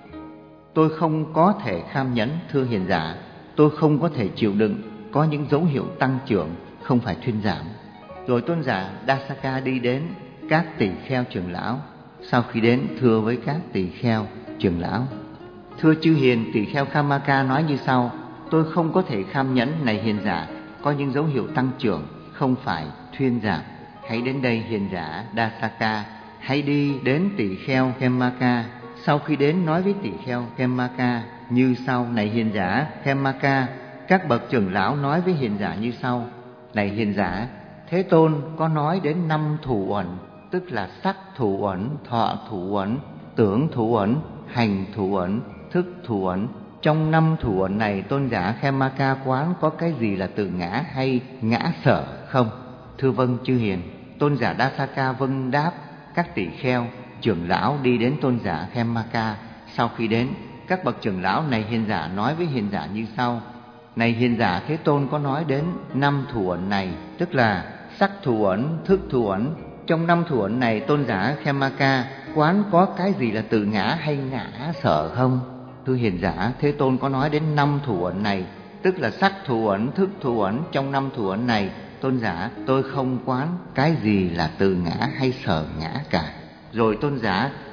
Tôi không có thể kham nhẫn, thưa hiền giả. Tôi không có thể chịu đựng, có những dấu hiệu tăng trưởng, không phải thuyên giảm. Rồi tôn giả Dasaka đi đến các tỳ kheo trưởng lão. Sau khi đến, thưa với các tỳ kheo trưởng lão: thưa chư hiền, tỳ kheo Khemaka nói như sau: tôi không có thể kham nhẫn, này hiền giả, có những dấu hiệu tăng trưởng, không phải thuyên giảm. Hãy đến đây hiền giả Dasaka, hãy đi đến tỳ kheo Khemaka. Sau khi đến, nói với tỳ kheo Khemaka như sau: này hiền giả Khemaka, các bậc trưởng lão nói với hiền giả như sau: này hiền giả, Thế Tôn có nói đến năm thủ uẩn, tức là sắc thủ uẩn, thọ thủ uẩn, tưởng thủ uẩn, hành thủ uẩn, thức thủ uẩn. Trong năm thủ uẩn này, tôn giả Khemaka quán có cái gì là tự ngã hay ngã sở không? Thưa vâng chư hiền. Tôn giả Dasaka vâng đáp các tỷ kheo trưởng lão, đi đến tôn giả Khemaka. Sau khi đến, các bậc trưởng lão này hiền giả nói với hiền giả như sau: này hiền giả, Thế Tôn có nói đến năm thủ uẩn này, tức là sắc thủ uẩn, thức thủ uẩn. Trong năm thủ uẩn này, tôn giả Khemaka quán có cái gì là tự ngã hay ngã sở không? Thưa hiền giả, Thế Tôn có nói đến năm thủ uẩn này, tức là sắc thủ uẩn, thức thủ uẩn. Trong năm thủ uẩn này, tôn giả, tôi không quán cái gì là tự ngã hay sở ngã cả. Rồi tôn giả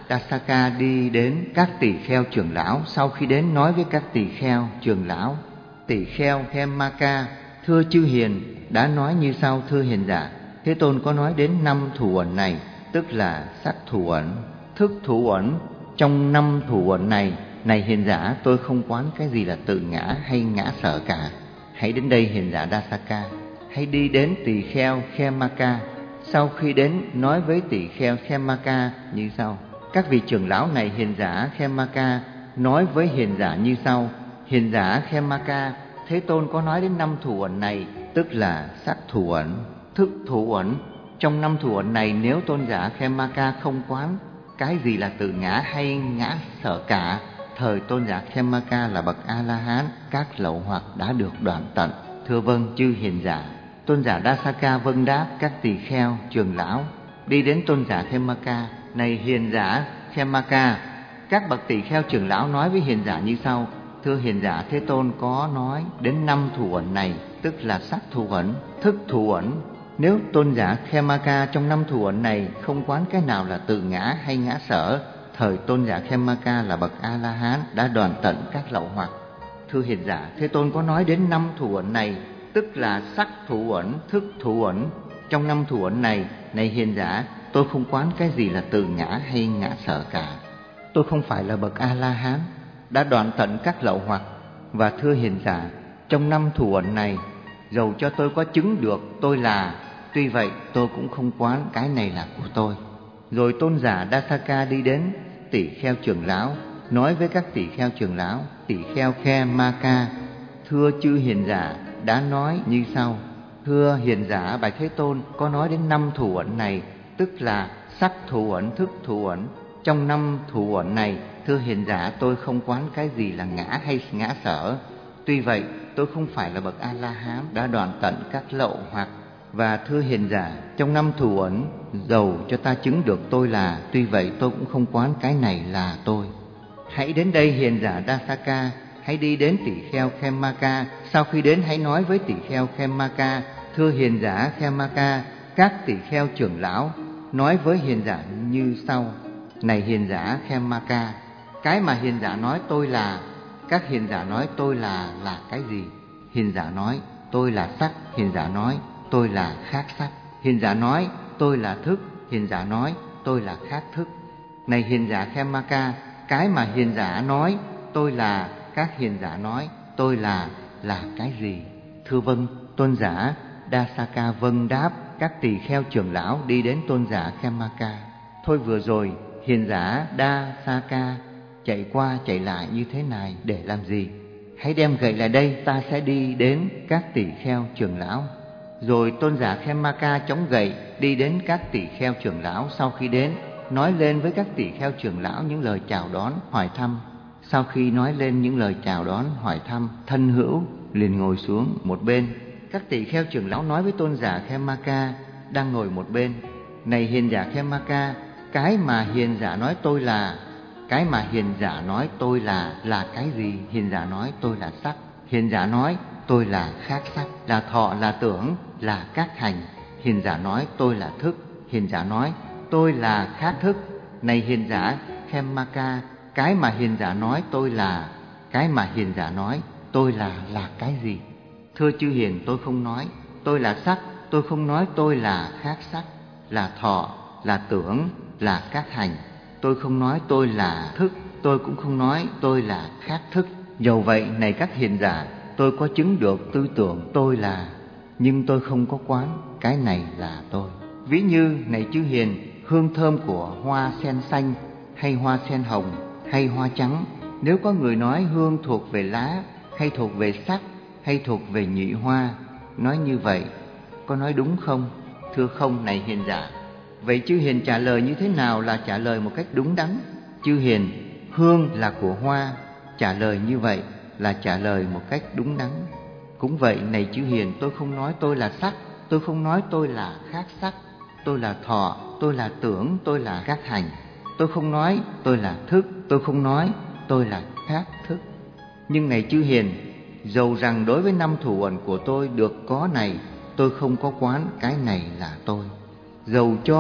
Dasaka đi đến các tỳ kheo trưởng lão. Sau khi đến nói với các tỳ kheo trưởng lão: Tỳ kheo Khemmaka, thưa chư hiền, đã nói như sau: thưa hiền giả, Thế Tôn có nói đến năm thủ uẩn này, tức là sắc thủ uẩn, thức thủ uẩn. Trong năm thủ uẩn này, này hiền giả, tôi không quán cái gì là tự ngã hay ngã sở cả. Hãy đến đây hiền giả Dasaka, hãy đi đến tỳ kheo Khemmaka. Sau khi đến nói với tỳ kheo Khemmaka như sau: các vị trưởng lão này hiền giả Khemmaka nói với hiền giả như sau: hiền giả Khemmaka, Thế Tôn có nói đến năm thủ uẩn này, tức là sắc thủ uẩn, thức thủ uẩn. Trong năm thủ uẩn này, nếu tôn giả Khemmaka không quán cái gì là tự ngã hay ngã sở cả, thời tôn giả Khemmaka là bậc A-la-hán, các lậu hoặc đã được đoạn tận. Thưa vâng chư hiền giả. Tôn giả Dasaka vâng đáp các tỳ kheo trưởng lão, đi đến tôn giả Khemmaka: này hiền giả Khemmaka, các bậc tỳ kheo trưởng lão nói với hiền giả như sau: thưa hiền giả, Thế Tôn có nói đến năm thủ uẩn này, tức là sắc thủ uẩn, thức thủ uẩn. Nếu tôn giả Khemmaka trong năm thủ uẩn này không quán cái nào là tự ngã hay ngã sở, thời tôn giả Khemmaka là bậc A-la-hán, đã đoạn tận các lậu hoặc. Thưa hiền giả, Thế Tôn có nói đến năm thủ uẩn này, tức là sắc thủ uẩn, thức thủ uẩn. Trong năm thủ uẩn này, này hiền giả, tôi không quán cái gì là tự ngã hay ngã sở cả. Tôi không phải là bậc A-la-hán, đã đoạn tận các lậu hoặc. Và thưa hiền giả, trong năm thủ uẩn này, dầu cho tôi có chứng được tôi là, tuy vậy tôi cũng không quán cái này là của tôi. Rồi tôn giả Dasaka đi đến tỷ kheo trưởng lão, nói với các tỷ kheo trưởng lão: tỷ kheo Khemmaka, thưa chư hiền giả, đã nói như sau: thưa hiền giả, bạch Thế Tôn có nói đến năm thủ uẩn này, tức là sắc thủ uẩn, thức thủ uẩn. Trong năm thủ uẩn này, thưa hiền giả, tôi không quán cái gì là ngã hay ngã sở. Tuy vậy tôi không phải là bậc A-la-hán, đã đoạn tận các lậu hoặc. Và thưa hiền giả, trong năm thủ uẩn, dầu cho ta chứng được tôi là, tuy vậy tôi cũng không quán cái này là tôi. Hãy đến đây hiền giả Dasaka, hãy đi đến tỷ kheo Khemmaka. Sau khi đến hãy nói với tỷ kheo Khemmaka: thưa hiền giả Khemmaka, các tỷ kheo trưởng lão nói với hiền giả như sau: này hiền giả Khemmaka, cái mà hiền giả nói tôi là, các hiền giả nói tôi là là cái gì? Hiền giả nói tôi là sắc, hiền giả nói tôi là khác sắc. Hiền giả nói tôi là thức, hiền giả nói tôi là khác thức. Này hiền giả Khemmaka, cái mà hiền giả nói tôi là, các hiền giả nói tôi là là cái gì? Thưa vâng. Tôn giả Dasaka vâng đáp các tỳ kheo trưởng lão, đi đến tôn giả Khemmaka. Thôi vừa rồi hiền giả Dasaka chạy qua chạy lại như thế này để làm gì? Hãy đem gậy lại đây, ta sẽ đi đến các tỷ kheo trưởng lão. Rồi tôn giả Khemmaka chống gậy đi đến các tỷ kheo trưởng lão. Sau khi đến, nói lên với các tỷ kheo trưởng lão những lời chào đón, hỏi thăm. Sau khi nói lên những lời chào đón, hỏi thăm, thân hữu liền ngồi xuống một bên. Các tỷ kheo trưởng lão nói với tôn giả Khemmaka đang ngồi một bên: này hiền giả Khemmaka, cái mà hiền giả nói tôi là, cái mà hiền giả nói tôi là là cái gì? Hiền giả nói tôi là sắc. Hiền giả nói tôi là khác sắc, là thọ, là tưởng, là các hành. Hiền giả nói tôi là thức. Hiền giả nói tôi là khác thức. Này hiền giả Khemmaka, cái mà hiền giả nói tôi là, cái mà hiền giả nói tôi là là cái gì? Thưa chư hiền, tôi không nói tôi là sắc, tôi không nói tôi là khác sắc, là thọ, là tưởng, là các hành. Tôi không nói tôi là thức, tôi cũng không nói tôi là khác thức. Dầu vậy, này các hiền giả, tôi có chứng được tư tưởng tôi là, nhưng tôi không có quán cái này là tôi. Ví như, này chư hiền, hương thơm của hoa sen xanh, hay hoa sen hồng, hay hoa trắng, nếu có người nói hương thuộc về lá, hay thuộc về sắc, hay thuộc về nhụy hoa, nói như vậy có nói đúng không? Thưa không, này hiền giả. Vậy chư hiền trả lời như thế nào là trả lời một cách đúng đắn? Chư hiền, hương là của hoa, trả lời như vậy là trả lời một cách đúng đắn. Cũng vậy, này chư hiền, tôi không nói tôi là sắc, tôi không nói tôi là khác sắc, tôi là thọ, tôi là tưởng, tôi là các hành. Tôi không nói tôi là thức, tôi không nói tôi là khác thức. Nhưng này chư hiền, dầu rằng đối với năm thủ uẩn của tôi được có này, tôi không có quán cái này là tôi. Dầu cho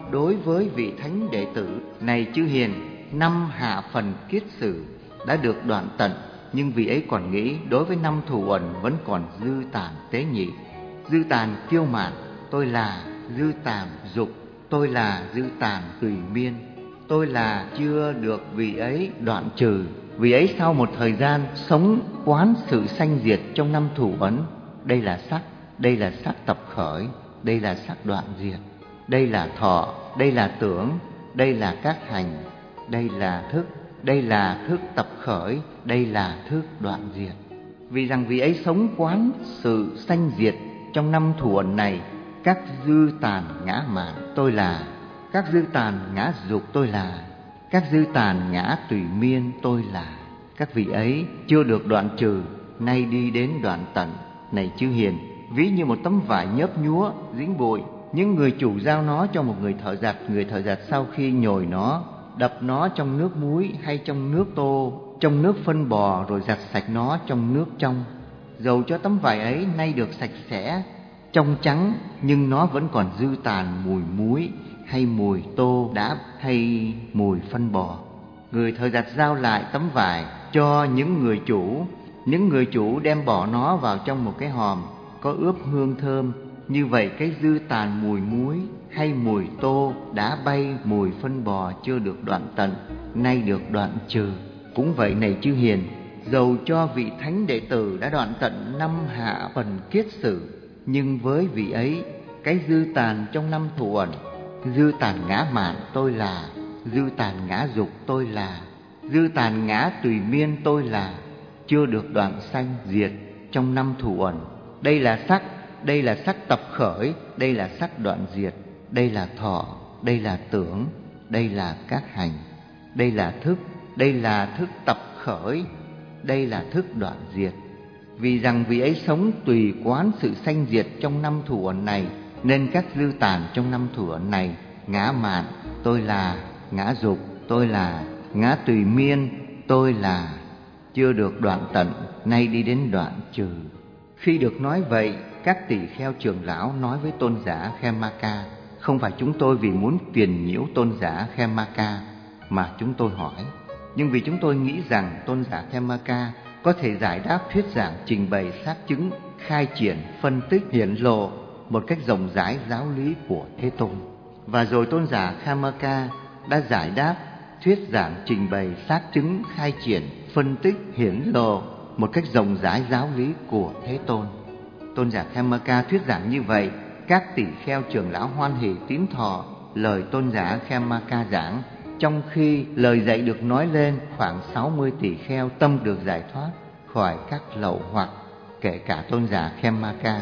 đối với vị thánh đệ tử này chư hiền, năm hạ phần kiết sử đã được đoạn tận, nhưng vị ấy còn nghĩ đối với năm thủ uẩn vẫn còn dư tàn tế nhị. Dư tàn kiêu mạn, tôi là; dư tàn dục, tôi là; dư tàn tùy miên, tôi là, chưa được vị ấy đoạn trừ. Vì ấy sau một thời gian sống quán sự sanh diệt trong năm thủ uẩn, đây là sắc, đây là sắc tập khởi, đây là sắc đoạn diệt, đây là thọ, đây là tưởng, đây là các hành, đây là thức, đây là thức tập khởi, đây là thức đoạn diệt. Vì rằng vị ấy sống quán sự sanh diệt trong năm thủ uẩn này, các dư tàn ngã mạn tôi là, các dư tàn ngã dục tôi là, các dư tàn ngã tùy miên tôi là. Các vị ấy chưa được đoạn trừ, nay đi đến đoạn tận. Này chư hiền, ví như một tấm vải nhớp nhúa dính bụi, những người chủ giao nó cho một người thợ giặt. Người thợ giặt sau khi nhồi nó, đập nó trong nước muối hay trong nước tô, trong nước phân bò, rồi giặt sạch nó trong nước trong. Dầu cho tấm vải ấy nay được sạch sẽ, trong trắng, nhưng nó vẫn còn dư tàn mùi muối hay mùi tô đáp hay mùi phân bò. Người thợ giặt giao lại tấm vải cho những người chủ. Những người chủ đem bỏ nó vào trong một cái hòm có ướp hương thơm. Như vậy cái dư tàn mùi muối hay mùi tô đã bay, mùi phân bò chưa được đoạn tận, nay được đoạn trừ. Cũng vậy này chư hiền, dầu cho vị thánh đệ tử đã đoạn tận năm hạ phần kiết sử, nhưng với vị ấy cái dư tàn trong năm thủ uẩn, dư tàn ngã mạn tôi là, dư tàn ngã dục tôi là, dư tàn ngã tùy miên tôi là, chưa được đoạn sanh diệt trong năm thủ uẩn. Đây là sắc, đây là sắc tập khởi, đây là sắc đoạn diệt, đây là thọ, đây là tưởng, đây là các hành, đây là thức, đây là thức tập khởi, đây là thức đoạn diệt. Vì rằng vị ấy sống tùy quán sự sanh diệt trong năm thủ uẩn này, nên các dư tàn trong năm thủ uẩn này, ngã mạn tôi là, ngã dục tôi là, ngã tùy miên tôi là, chưa được đoạn tận, nay đi đến đoạn trừ. Khi được nói vậy, các tỳ kheo trưởng lão nói với tôn giả Khemaka: không phải chúng tôi vì muốn phiền nhiễu tôn giả Khemaka mà chúng tôi hỏi, nhưng vì chúng tôi nghĩ rằng tôn giả Khemaka có thể giải đáp, thuyết giảng, trình bày, xác chứng, khai triển, phân tích, hiển lộ một cách rộng rãi giáo lý của Thế Tôn. Và rồi tôn giả Khemaka đã giải đáp, thuyết giảng, trình bày, xác chứng, khai triển, phân tích, hiển lộ một cách rộng rãi giáo lý của Thế Tôn. Tôn giả Khemaka thuyết giảng như vậy, các tỷ kheo trưởng lão hoan hỷ tín thọ lời tôn giả Khemaka giảng. Trong khi lời dạy được nói lên, khoảng sáu mươi tỷ kheo tâm được giải thoát khỏi các lậu hoặc, kể cả tôn giả Khemaka.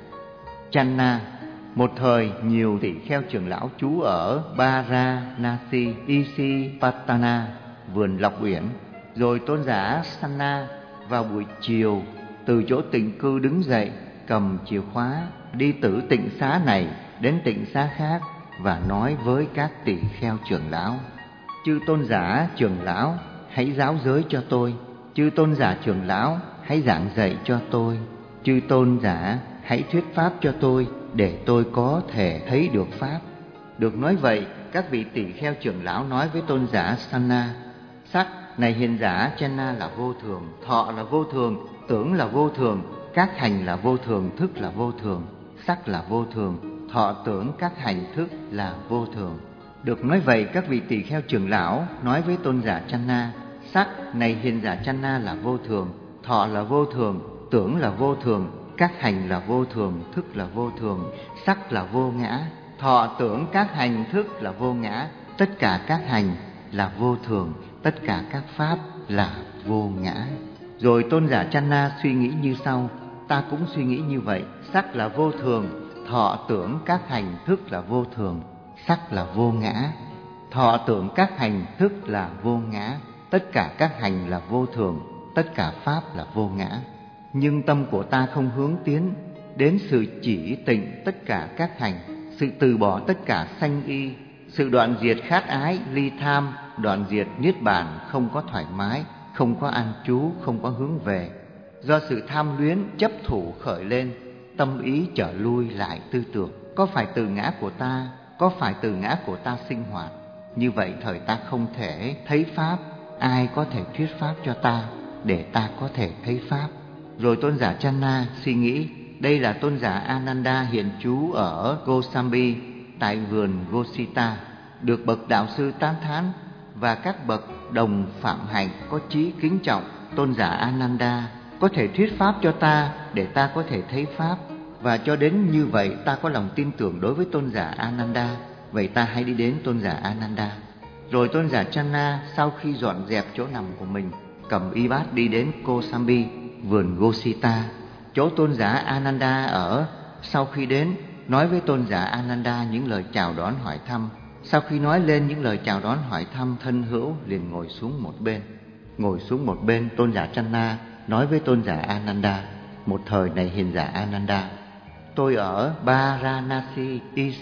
Channa, một thời nhiều tỷ kheo trưởng lão trú ở Varanasi, Isipatana, vườn Lộc Uyển. Rồi tôn giả Sanna vào buổi chiều từ chỗ tịnh cư đứng dậy, cầm chìa khóa đi từ tịnh xá này đến tịnh xá khác và nói với các tỷ kheo trưởng lão: chư tôn giả trưởng lão, hãy giáo giới cho tôi. Chư tôn giả trưởng lão, hãy giảng dạy cho tôi. Chư tôn giả, hãy thuyết pháp cho tôi để tôi có thể thấy được pháp. Được nói vậy, các vị tỷ kheo trưởng lão nói với tôn giả Sanna: sắc này hiền giả Channa là vô thường, thọ là vô thường, tưởng là vô thường, các hành là vô thường, thức là vô thường. Sắc là vô thường, thọ tưởng các hành thức là vô thường. Được nói vậy, các vị tỷ kheo trưởng lão nói với tôn giả Channa: sắc này hiền giả Channa là vô thường, thọ là vô thường, tưởng là vô thường, các hành là vô thường, thức là vô thường. Sắc là vô ngã, thọ tưởng các hành thức là vô ngã. Tất cả các hành là vô thường, tất cả các pháp là vô ngã. Rồi tôn giả Channa suy nghĩ như sau: ta cũng suy nghĩ như vậy. Sắc là vô thường, thọ tưởng các hành thức là vô thường. Sắc là vô ngã, thọ tưởng các hành thức là vô ngã. Tất cả các hành là vô thường, tất cả pháp là vô ngã. Nhưng tâm của ta không hướng tiến đến sự chỉ tịnh tất cả các hành, sự từ bỏ tất cả sanh y, sự đoạn diệt khát ái, ly tham, đoạn diệt niết bàn, không có thoải mái, không có an trú, không có hướng về. Do sự tham luyến, chấp thủ khởi lên, tâm ý trở lui lại tư tưởng: có phải từ ngã của ta có phải từ ngã của ta sinh hoạt, như vậy thời ta không thể thấy Pháp. Ai có thể thuyết Pháp cho ta để ta có thể thấy Pháp? Rồi tôn giả Channa suy nghĩ, đây là tôn giả Ananda hiện trú ở Gosambi tại vườn Gosita, được bậc đạo sư tán thán và các bậc đồng phạm hạnh có chí kính trọng. Tôn giả Ananda có thể thuyết Pháp cho ta để ta có thể thấy Pháp, và cho đến như vậy ta có lòng tin tưởng đối với tôn giả Ananda. Vậy ta hãy đi đến tôn giả Ananda. Rồi tôn giả Channa sau khi dọn dẹp chỗ nằm của mình, cầm y bát đi đến Kosambi, vườn Gosita, chỗ tôn giả Ananda ở. Sau khi đến, nói với tôn giả Ananda những lời chào đón hỏi thăm. Sau khi nói lên những lời chào đón hỏi thăm, thân hữu liền ngồi xuống một bên. Ngồi xuống một bên, tôn giả Channa nói với tôn giả Ananda, một thời này hiền giả Ananda, tôi ở Varanasi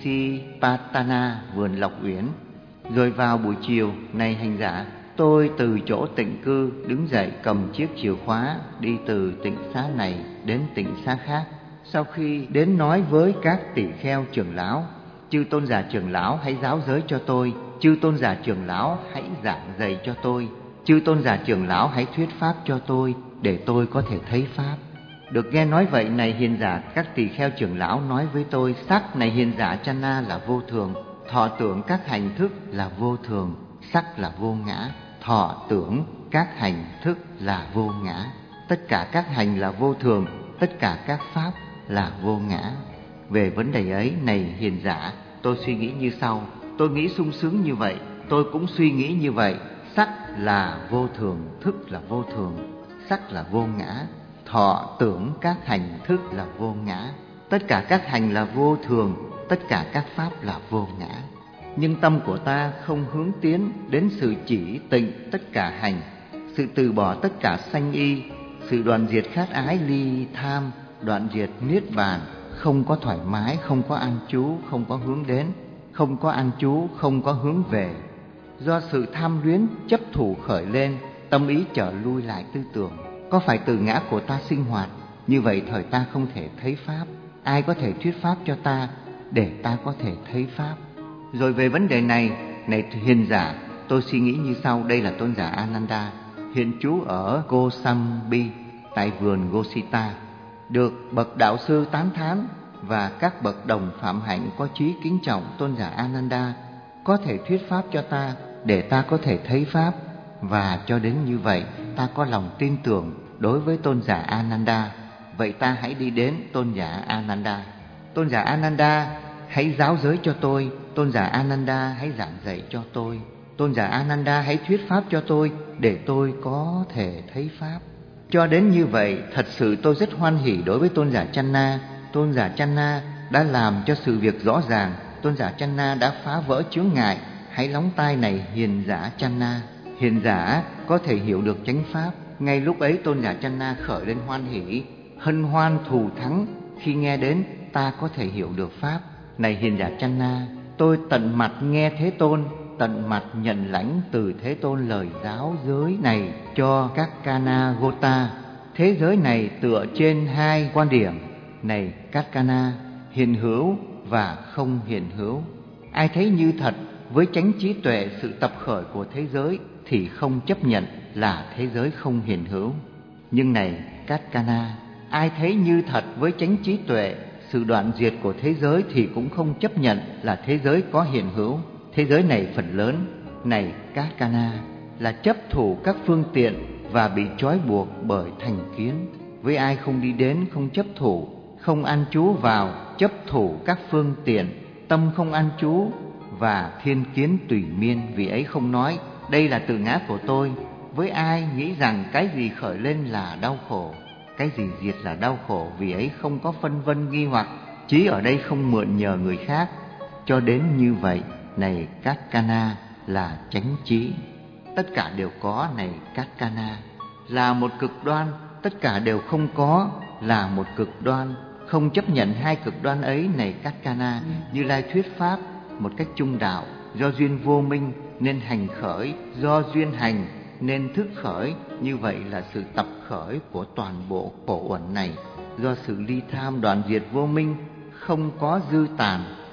Isipatana, vườn Lộc Uyển. Rồi vào buổi chiều, này hành giả, tôi từ chỗ tịnh cư đứng dậy, cầm chiếc chìa khóa đi từ tịnh xá này đến tịnh xá khác. Sau khi đến nói với các tỷ kheo trưởng lão, chư tôn giả trưởng lão hãy giáo giới cho tôi, chư tôn giả trưởng lão hãy giảng dạy cho tôi, chư tôn giả trưởng lão hãy thuyết Pháp cho tôi để tôi có thể thấy Pháp. Được nghe nói vậy, này hiền giả, các tỳ kheo trưởng lão nói với tôi, sắc này hiền giả Channa là vô thường, thọ tưởng các hành thức là vô thường, sắc là vô ngã, thọ tưởng các hành thức là vô ngã, tất cả các hành là vô thường, tất cả các pháp là vô ngã. Về vấn đề ấy, này hiền giả, tôi suy nghĩ như sau. Tôi nghĩ sung sướng như vậy, tôi cũng suy nghĩ như vậy. Sắc là vô thường, thức là vô thường, sắc là vô ngã, thọ tưởng các hành thức là vô ngã, tất cả các hành là vô thường, tất cả các pháp là vô ngã. Nhưng tâm của ta không hướng tiến đến sự chỉ tịnh tất cả hành, sự từ bỏ tất cả sanh y, sự đoạn diệt khát ái ly tham, đoạn diệt niết bàn, không có thoải mái, không có an trú, không có hướng đến, không có an trú, không có hướng về. Do sự tham luyến chấp thủ khởi lên, tâm ý trở lui lại tư tưởng, có phải từ ngã của ta sinh hoạt, như vậy thời ta không thể thấy Pháp. Ai có thể thuyết Pháp cho ta để ta có thể thấy Pháp? Rồi về vấn đề này, này hiền giả, tôi suy nghĩ như sau. Đây là tôn giả Ananda hiện trú ở Kosambi tại vườn Gosita, được bậc đạo sư tán thán và các bậc đồng phạm hạnh có chí kính trọng. Tôn giả Ananda có thể thuyết Pháp cho ta để ta có thể thấy Pháp, và cho đến như vậy ta có lòng tin tưởng đối với tôn giả Ananda. Vậy ta hãy đi đến tôn giả Ananda. Tôn giả Ananda hãy giáo giới cho tôi, tôn giả Ananda hãy giảng dạy cho tôi, tôn giả Ananda hãy thuyết Pháp cho tôi để tôi có thể thấy Pháp. Cho đến như vậy, thật sự tôi rất hoan hỉ đối với tôn giả Channa. Tôn giả Channa đã làm cho sự việc rõ ràng, tôn giả Channa đã phá vỡ chướng ngại. Hãy lắng tai này hiền giả Channa. Hiền giả có thể hiểu được chánh Pháp. Ngay lúc ấy tôn giả Channa khởi lên hoan hỉ, hân hoan thù thắng khi nghe đến ta có thể hiểu được Pháp. Này hiền giả Channa, tôi tận mặt nghe Thế Tôn, tận mặt nhận lãnh từ Thế Tôn lời giáo giới này cho các Kana Gota. Thế giới này tựa trên hai quan điểm, này các Kana, hiện hữu và không hiện hữu. Ai thấy như thật với chánh trí tuệ sự tập khởi của thế giới thì không chấp nhận là thế giới không hiện hữu. Nhưng này các Kana, ai thấy như thật với chánh trí tuệ sự đoạn diệt của thế giới thì cũng không chấp nhận là thế giới có hiện hữu. Thế giới này phần lớn, này các Kana, là chấp thủ các phương tiện và bị trói buộc bởi thành kiến. Với ai không đi đến, không chấp thủ, không an trú vào chấp thủ các phương tiện, tâm không an trú và thiên kiến tùy miên, vì ấy không nói đây là tự ngã của tôi. Với ai nghĩ rằng cái gì khởi lên là đau khổ, cái gì diệt là đau khổ, vì ấy không có phân vân nghi hoặc, trí ở đây không mượn nhờ người khác. Cho đến như vậy, này các Kana, là chánh trí. Tất cả đều có, này các Kana, là một cực đoan. Tất cả đều không có, là một cực đoan. Không chấp nhận hai cực đoan ấy, này các Kana. Như Lai thuyết Pháp một cách trung đạo. Do duyên vô minh nên hành khởi, do duyên hành nên thức khởi. Như vậy là sự tập khởi của toàn bộ khổ uẩn này. Do sự ly tham đoạn diệt vô minh, không có dư tàn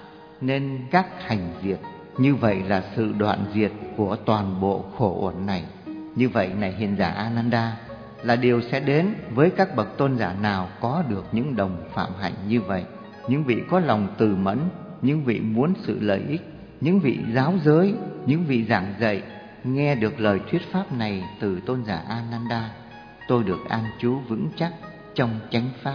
nên các hành diệt. Như vậy là sự đoạn diệt của toàn bộ khổ uẩn này. Như vậy này hiền giả Ananda, là điều sẽ đến với các bậc tôn giả nào có được những đồng phạm hạnh như vậy. Những vị có lòng từ mẫn, những vị muốn sự lợi ích, những vị giáo giới, những vị giảng dạy, nghe được lời thuyết pháp này từ tôn giả Ananda, tôi được an trú vững chắc trong chánh pháp.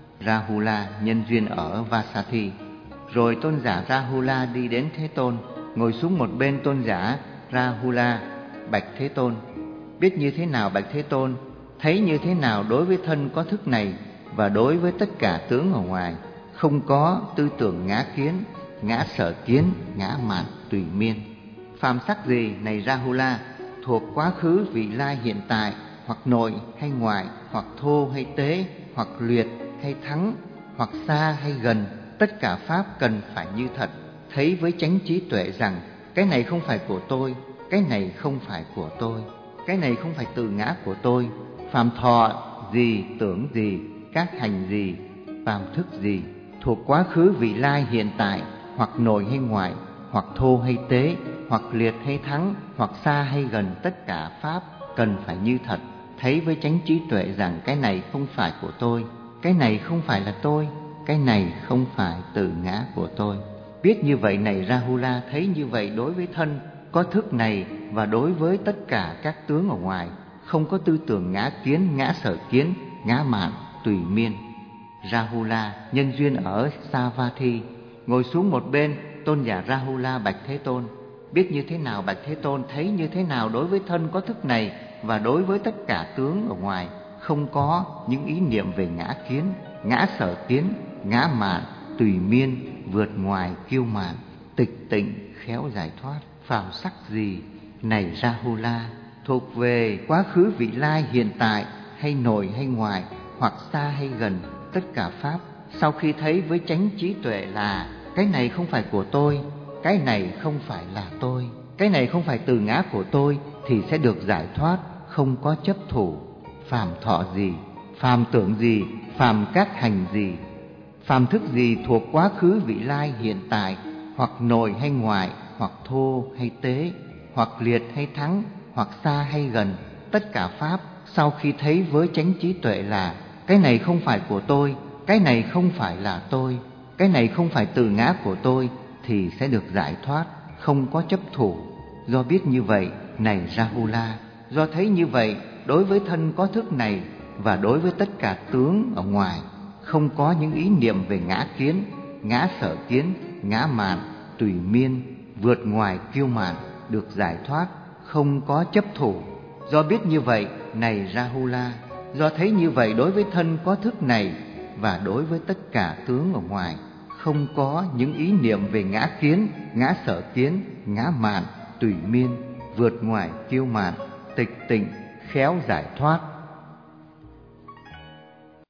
Rahula nhân duyên ở Vasathi. Rồi tôn giả Rahula đi đến Thế Tôn, ngồi xuống một bên tôn giả Rahula, bạch Thế Tôn: biết như thế nào bạch Thế Tôn, thấy như thế nào đối với thân có thức này và đối với tất cả tướng ở ngoài, không có tư tưởng ngã kiến, ngã sở kiến, ngã mạn tùy miên. Phàm sắc gì này Rahula, thuộc quá khứ, vị lai, hiện tại, hoặc nội hay ngoại, hoặc thô hay tế, hoặc luyện hay thắng, hoặc xa hay gần, tất cả pháp cần phải như thật, thấy với chánh trí tuệ rằng cái này không phải của tôi, cái này không phải của tôi, cái này không phải từ ngã của tôi. Phàm thọ gì, tưởng gì, các hành gì, phàm thức gì, thuộc quá khứ, vị lai, hiện tại, hoặc nội hay ngoại, hoặc thô hay tế, hoặc liệt hay thắng, hoặc xa hay gần, tất cả pháp cần phải như thật, thấy với chánh trí tuệ rằng cái này không phải của tôi, cái này không phải là tôi, cái này không phải từ ngã của tôi. Biết như vậy này Rahula, thấy như vậy đối với thân có thức này và đối với tất cả các tướng ở ngoài, không có tư tưởng ngã kiến, ngã sở kiến, ngã mạn tùy miên. Rahula nhân duyên ở Savatthi. Ngồi xuống một bên, tôn giả Rahula bạch Thế Tôn: biết như thế nào bạch Thế Tôn, thấy như thế nào đối với thân có thức này và đối với tất cả tướng ở ngoài, không có những ý niệm về ngã kiến, ngã sở kiến, ngã mạn tùy miên, vượt ngoài kiêu mạn, tịch tịnh khéo giải thoát. Phàm sắc gì này Rahula, thuộc về quá khứ, vị lai, hiện tại, hay nội hay ngoại, hoặc xa hay gần, tất cả pháp sau khi thấy với chánh trí tuệ là cái này không phải của tôi, cái này không phải là tôi, cái này không phải từ ngã của tôi, thì sẽ được giải thoát, không có chấp thủ. Phàm thọ gì, phàm tưởng gì, phàm các hành gì, phàm thức gì thuộc quá khứ, vị lai, hiện tại, hoặc nội hay ngoại, hoặc thô hay tế, hoặc liệt hay thắng, hoặc xa hay gần, tất cả pháp sau khi thấy với chánh trí tuệ là cái này không phải của tôi, cái này không phải là tôi, cái này không phải từ ngã của tôi, thì sẽ được giải thoát, không có chấp thủ. Do biết như vậy này Rahula, do thấy như vậy đối với thân có thức này và đối với tất cả tướng ở ngoài, không có những ý niệm về ngã kiến, ngã sở kiến, ngã mạn tùy miên, vượt ngoài kiêu mạn, được giải thoát, không có chấp thủ. Do biết như vậy này Rahula, do thấy như vậy đối với thân có thức này và đối với tất cả tướng ở ngoài, không có những ý niệm về ngã kiến, ngã sở kiến, ngã mạn tùy miên, vượt ngoài kiêu mạn, tịch tịnh khéo giải thoát.